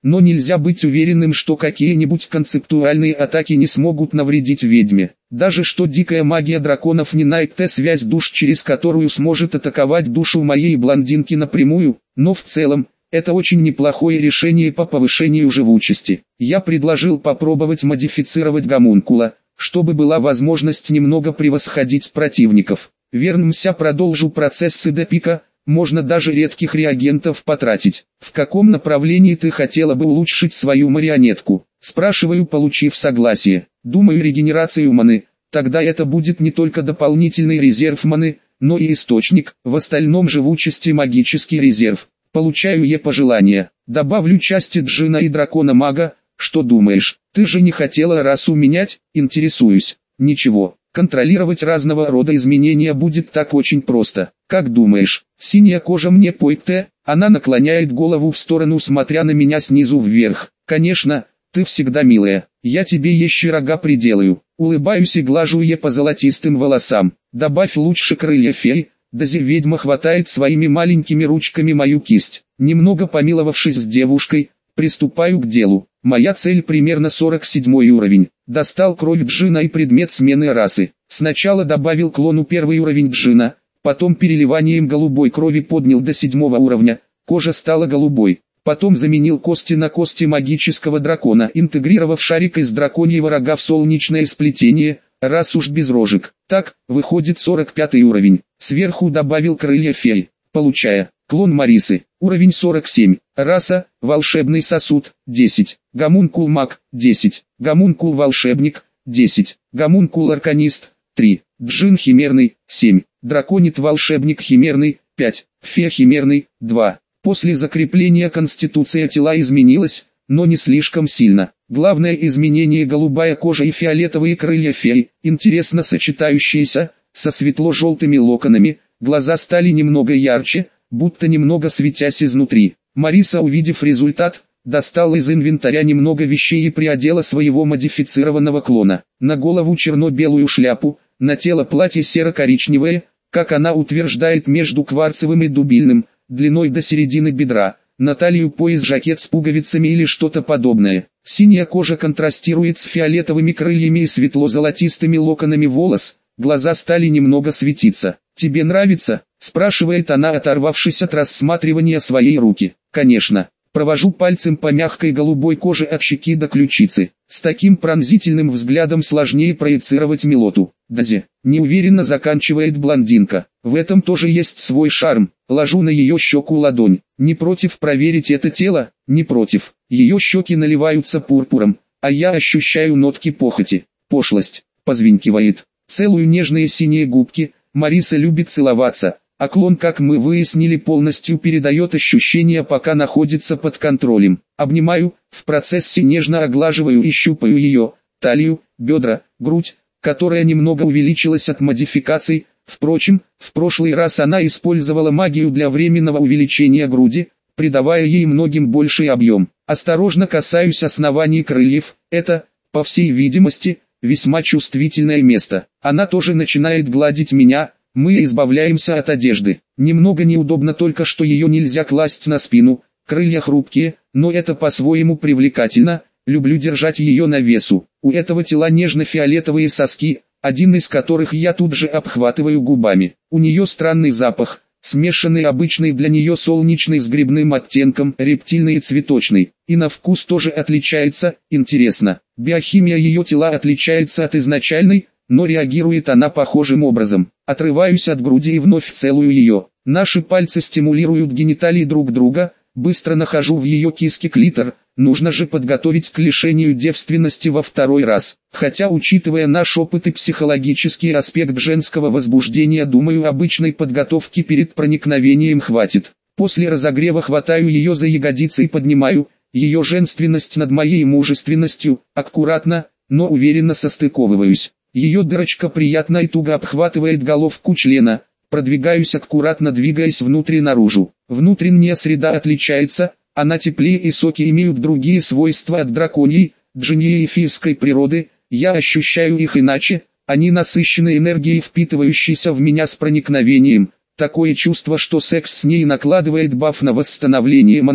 но нельзя быть уверенным, что какие-нибудь концептуальные атаки не смогут навредить ведьме. Даже что дикая магия драконов не найдет связь душ, через которую сможет атаковать душу моей блондинки напрямую, но в целом, это очень неплохое решение по повышению живучести. Я предложил попробовать модифицировать гомункула, чтобы была возможность немного превосходить противников. Вернемся, продолжу процесс Седепика, можно даже редких реагентов потратить. В каком направлении ты хотела бы улучшить свою марионетку? Спрашиваю, получив согласие. Думаю, регенерацию маны, тогда это будет не только дополнительный резерв маны, но и источник, в остальном живучести магический резерв. Получаю я пожелание. Добавлю части джина и дракона-мага. Что думаешь, ты же не хотела расу менять? Интересуюсь. Ничего, контролировать разного рода изменения будет так очень просто. Как думаешь, синяя кожа мне пойдет? Она наклоняет голову в сторону, смотря на меня снизу вверх. Конечно, ты всегда милая. Я тебе еще рога приделаю. Улыбаюсь и глажу ее по золотистым волосам. Добавь лучше крылья феи. Дази ведьма хватает своими маленькими ручками мою кисть. Немного помиловавшись с девушкой, приступаю к делу. Моя цель примерно сорок седьмой уровень. Достал кровь джина и предмет смены расы. Сначала добавил клону первый уровень джина, потом переливанием голубой крови поднял до седьмого уровня, кожа стала голубой. Потом заменил кости на кости магического дракона, интегрировав шарик из драконьего рога в солнечное сплетение, раз уж без рожек. Так, выходит сорок пятый уровень. Сверху добавил крылья феи, получая клон Марисы, уровень сорок семь, раса, волшебный сосуд, десять, гомункул маг, десять, гомункул волшебник, десять, гомункул арканист, три, джин химерный, семь, драконит волшебник химерный, пять, фея химерный, два. После закрепления конституция тела изменилась, но не слишком сильно. Главное изменение — голубая кожа и фиолетовые крылья феи, интересно сочетающиеся со светло-желтыми локонами, глаза стали немного ярче, будто немного светясь изнутри. Мариса, увидев результат, достала из инвентаря немного вещей и приодела своего модифицированного клона. На голову черно-белую шляпу, на тело платье серо-коричневое, как она утверждает, между кварцевым и дубильным, длиной до середины бедра. На талию пояс-жакет с пуговицами или что-то подобное. Синяя кожа контрастирует с фиолетовыми крыльями и светло-золотистыми локонами волос, глаза стали немного светиться. «Тебе нравится?» – спрашивает она, оторвавшись от рассматривания своей руки. «Конечно». Провожу пальцем по мягкой голубой коже от щеки до ключицы. С таким пронзительным взглядом сложнее проецировать милоту. Дази, неуверенно заканчивает блондинка. В этом тоже есть свой шарм. Ложу на ее щеку ладонь. Не против проверить это тело? Не против. Ее щеки наливаются пурпуром, а я ощущаю нотки похоти. Пошлость. Позвенькивает. Целую нежные синие губки. Мариса любит целоваться. А клон, как мы выяснили, полностью передает ощущения, пока находится под контролем. Обнимаю, в процессе нежно оглаживаю и щупаю ее, талию, бедра, грудь, которая немного увеличилась от модификаций. Впрочем, в прошлый раз она использовала магию для временного увеличения груди, придавая ей многим больший объем. Осторожно касаюсь оснований крыльев, это, по всей видимости, весьма чувствительное место. Она тоже начинает гладить меня. Мы избавляемся от одежды. Немного неудобно только, что ее нельзя класть на спину, крылья хрупкие, но это по-своему привлекательно, люблю держать ее на весу. У этого тела нежно-фиолетовые соски, один из которых я тут же обхватываю губами. У нее странный запах, смешанный обычный для нее солнечный с грибным оттенком, рептильный и цветочный, и на вкус тоже отличается. Интересно, биохимия ее тела отличается от изначальной, но реагирует она похожим образом. Отрываюсь от груди и вновь целую ее. Наши пальцы стимулируют гениталии друг друга, быстро нахожу в ее киске клитор, нужно же подготовить к лишению девственности во второй раз. Хотя, учитывая наш опыт и психологический аспект женского возбуждения, думаю, обычной подготовки перед проникновением хватит. После разогрева хватаю ее за ягодицы и поднимаю, ее женственность над моей мужественностью, аккуратно, но уверенно состыковываюсь. Ее дырочка приятно и туго обхватывает головку члена, продвигаюсь аккуратно, двигаясь внутрь и наружу. Внутренняя среда отличается, она теплее и соки имеют другие свойства от драконьей, джиньей и фейской природы, я ощущаю их иначе, они насыщены энергией, впитывающейся в меня с проникновением. Такое чувство, что секс с ней накладывает баф на восстановление маны,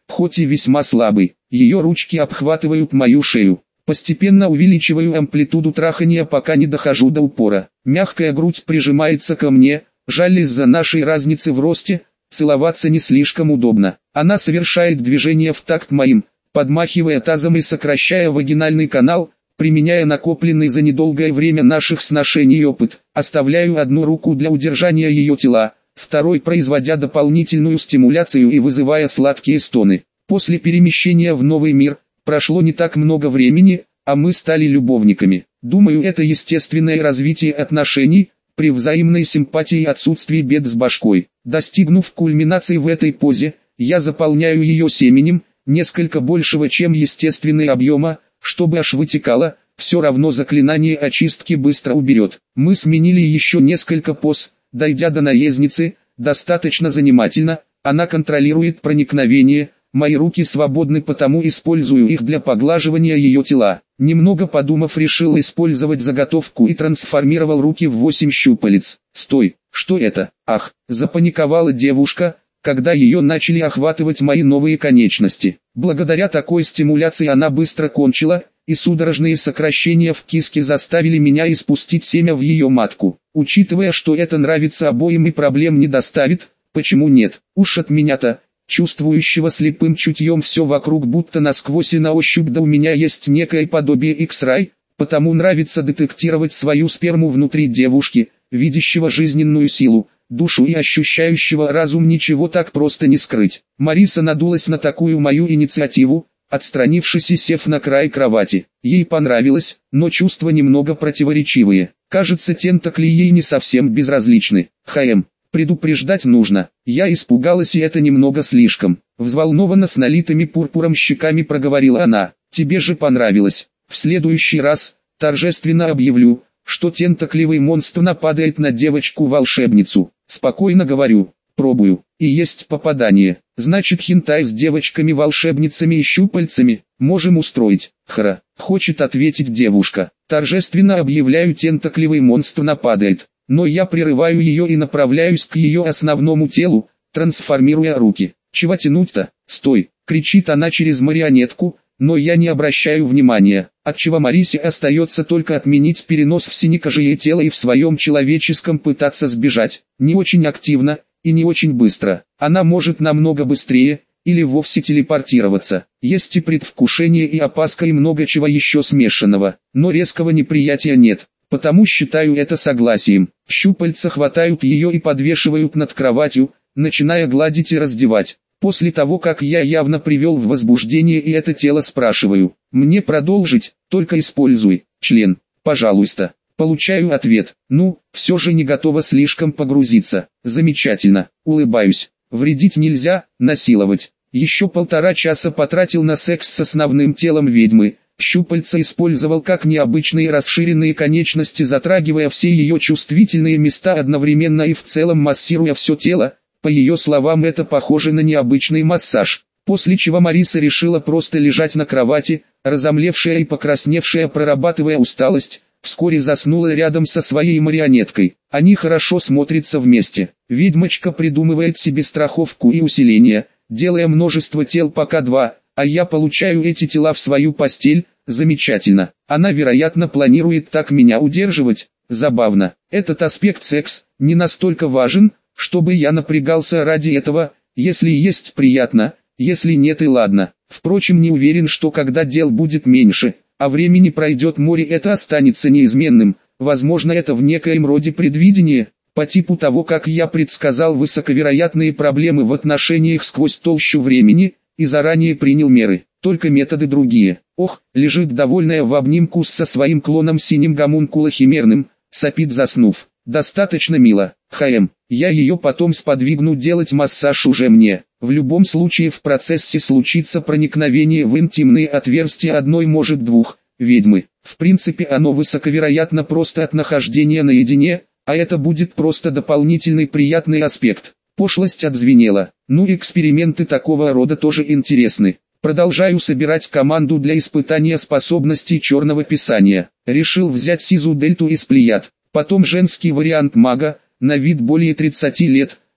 хоть и весьма слабый. Ее ручки обхватывают мою шею. Постепенно увеличиваю амплитуду трахания, пока не дохожу до упора. Мягкая грудь прижимается ко мне, жаль, из-за нашей разницы в росте, целоваться не слишком удобно. Она совершает движение в такт моим, подмахивая тазом и сокращая вагинальный канал, применяя накопленный за недолгое время наших сношений опыт. Оставляю одну руку для удержания ее тела, второй производя дополнительную стимуляцию и вызывая сладкие стоны. После перемещения в новый мир, прошло не так много времени, а мы стали любовниками. Думаю, это естественное развитие отношений, при взаимной симпатии и отсутствии бед с башкой. Достигнув кульминации в этой позе, я заполняю ее семенем, несколько большего, чем естественный объема, чтобы аж вытекало, все равно заклинание очистки быстро уберет. Мы сменили еще несколько поз, дойдя до наездницы, достаточно занимательно, она контролирует проникновение, мои руки свободны, потому использую их для поглаживания ее тела. Немного подумав, решил использовать заготовку и трансформировал руки в восемь щупалец. Стой, что это? Ах, запаниковала девушка, когда ее начали охватывать мои новые конечности. Благодаря такой стимуляции она быстро кончила, и судорожные сокращения в киске заставили меня испустить семя в ее матку. Учитывая, что это нравится обоим и проблем не доставит, почему нет? Уж от меня-то, чувствующего слепым чутьем все вокруг будто насквозь и на ощупь, да у меня есть некое подобие X-Ray, потому нравится детектировать свою сперму внутри девушки, видящего жизненную силу, душу и ощущающего разум, ничего так просто не скрыть. Мариса надулась на такую мою инициативу, отстранившись и сев на край кровати. Ей понравилось, но чувства немного противоречивые. Кажется, тентакли ей не совсем безразличны. Хм. Предупреждать нужно. Я испугалась, и это немного слишком. Взволнованно с налитыми пурпуром щеками проговорила она. Тебе же понравилось. В следующий раз, торжественно объявлю, что тентакливый монстр нападает на девочку-волшебницу. Спокойно говорю, пробую. И есть попадание. Значит, хентай с девочками-волшебницами и щупальцами можем устроить. Хра. Хочет ответить девушка. Торжественно объявляю, тентакливый монстр нападает. Но я прерываю ее и направляюсь к ее основному телу, трансформируя руки. Чего тянуть-то? Стой! Кричит она через марионетку, но я не обращаю внимания, отчего Марисе остается только отменить перенос в синекожее тело и в своем человеческом пытаться сбежать. Не очень активно и не очень быстро. Она может намного быстрее, или вовсе телепортироваться. Есть и предвкушение, и опаска, и много чего еще смешанного, но резкого неприятия нет. Потому считаю это согласием. Щупальца хватают ее и подвешивают над кроватью, начиная гладить и раздевать. После того, как я явно привел в возбуждение и это тело, спрашиваю: мне продолжить? Только используй член, пожалуйста. Получаю ответ: ну, все же не готова слишком погрузиться. Замечательно, улыбаюсь. Вредить нельзя, насиловать. Еще полтора часа потратил на секс с основным телом ведьмы. Щупальца использовал как необычные расширенные конечности, затрагивая все ее чувствительные места одновременно и в целом массируя все тело. По ее словам, это похоже на необычный массаж. После чего Мариса решила просто лежать на кровати, разомлевшая и покрасневшая, прорабатывая усталость, вскоре заснула рядом со своей марионеткой. Они хорошо смотрятся вместе. Ведьмочка придумывает себе страховку и усиление, делая множество тел, пока два, а я получаю эти тела в свою постель. Замечательно. Она, вероятно, планирует так меня удерживать. Забавно. Этот аспект секс не настолько важен, чтобы я напрягался ради этого. Если есть, приятно, если нет, и ладно. Впрочем, не уверен, что когда дел будет меньше, а времени пройдет море, это останется неизменным. Возможно, это в некоем роде предвидение, по типу того, как я предсказал высоковероятные проблемы в отношениях сквозь толщу времени, и заранее принял меры. Только методы другие. Ох, лежит довольная в обнимку со своим клоном синим гомункула химерным, сопит, заснув. Достаточно мило. Хм, я ее потом сподвигну делать массаж уже мне. В любом случае в процессе случится проникновение в интимные отверстия одной, может двух, ведьмы. В принципе, оно высоковероятно просто от нахождения наедине, а это будет просто дополнительный приятный аспект. Пошлость отзвенела. Ну, эксперименты такого рода тоже интересны. Продолжаю собирать команду для испытания способностей черного писания. Решил взять Сизу Дельту из Плеяд. Потом женский вариант мага, на вид более тридцати лет,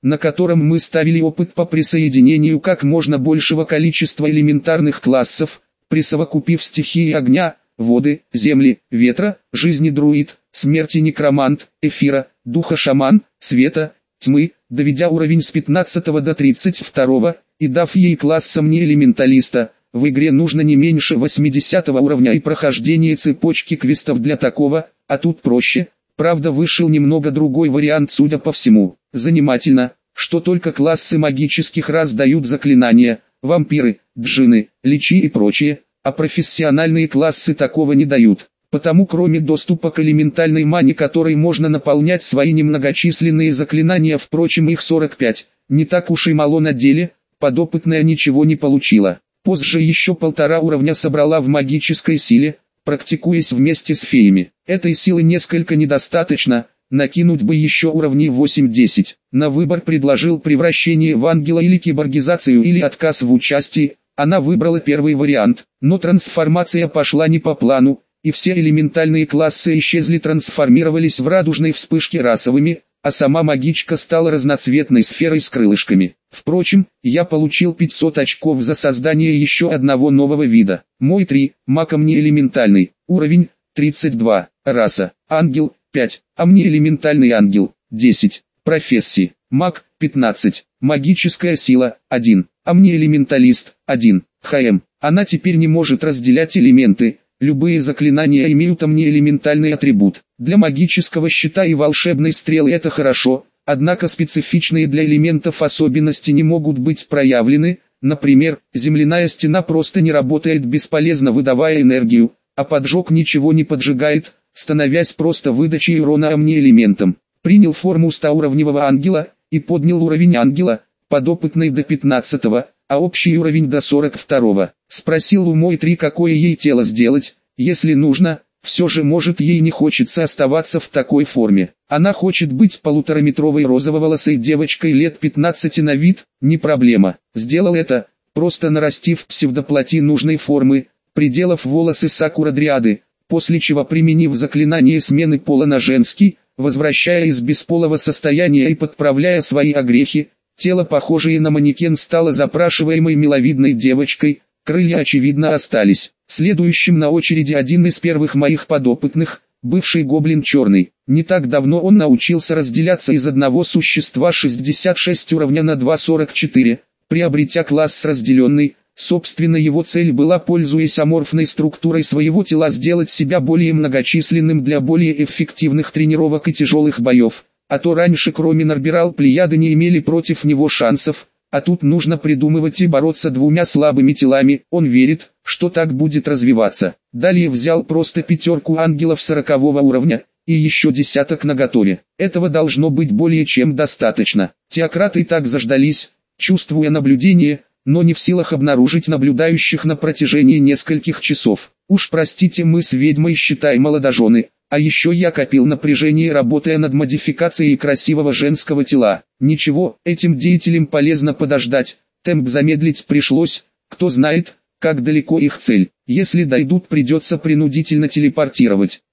на котором мы ставили опыт по присоединению как можно большего количества элементарных классов, присовокупив стихии огня, воды, земли, ветра, жизни друид, смерти некромант, эфира, духа шаман, света, тьмы, доведя уровень с пятнадцатого до тридцать второго, и дав ей классом неэлементалиста. В игре нужно не меньше восьмидесятого уровня и прохождение цепочки квестов для такого, а тут проще. Правда, вышел немного другой вариант, судя по всему. Занимательно, что только классы магических рас дают заклинания, вампиры, джинны, личи и прочее, а профессиональные классы такого не дают. Потому кроме доступа к элементальной мане, которой можно наполнять свои немногочисленные заклинания, впрочем их сорок пять, не так уж и мало на деле, подопытная ничего не получила. Позже еще полтора уровня собрала в магической силе, практикуясь вместе с феями. Этой силы несколько недостаточно, накинуть бы еще уровней восемь-десять. На выбор предложил превращение в ангела или киборгизацию или отказ в участии. Она выбрала первый вариант, но трансформация пошла не по плану, и все элементальные классы исчезли, трансформировались в радужной вспышке расовыми, а сама магичка стала разноцветной сферой с крылышками. Впрочем, я получил пятьсот очков за создание еще одного нового вида. Мой три, маг мне элементальный, уровень тридцать два, раса, ангел, пять, а мне элементальный ангел, десять, профессии, маг, пятнадцать, магическая сила, один, а мне элементалист, один, хм, она теперь не может разделять элементы. Любые заклинания имеют мне элементальный атрибут. Для магического щита и волшебной стрелы это хорошо, однако специфичные для элементов особенности не могут быть проявлены. Например, земляная стена просто не работает, бесполезно выдавая энергию, а поджог ничего не поджигает, становясь просто выдачей урона мне элементом. Принял форму стоуровневого ангела и поднял уровень ангела, подопытный до пятнадцатого, а общий уровень до сорок второго. Спросил у Мой три, какое ей тело сделать, если нужно. Все же, может, ей не хочется оставаться в такой форме. Она хочет быть полутораметровой розововолосой девочкой лет пятнадцати на вид, не проблема. Сделал это, просто нарастив псевдоплоти нужной формы, приделав волосы Сакура Дриады, после чего применив заклинание смены пола на женский, возвращая из бесполого состояния и подправляя свои огрехи, тело, похожее на манекен, стало запрашиваемой миловидной девочкой, крылья очевидно остались. Следующим на очереди один из первых моих подопытных, бывший гоблин черный. Не так давно он научился разделяться из одного существа шестьдесят шесть уровня на два сорок четыре, приобретя класс разделенный. Собственно, его цель была, пользуясь аморфной структурой своего тела, сделать себя более многочисленным для более эффективных тренировок и тяжелых боев. А то раньше кроме Нарбирал Плеяды не имели против него шансов, а тут нужно придумывать и бороться двумя слабыми телами. Он верит, что так будет развиваться. Далее взял просто пятерку ангелов сорокового уровня, и еще десяток наготове. Этого должно быть более чем достаточно. Теократы так заждались, чувствуя наблюдение, но не в силах обнаружить наблюдающих на протяжении нескольких часов. Уж простите, мы с ведьмой считай молодожены. А еще я копил напряжение, работая над модификацией красивого женского тела. Ничего, этим деятелям полезно подождать, темп замедлить пришлось, кто знает, как далеко их цель. Если дойдут, придется принудительно телепортировать.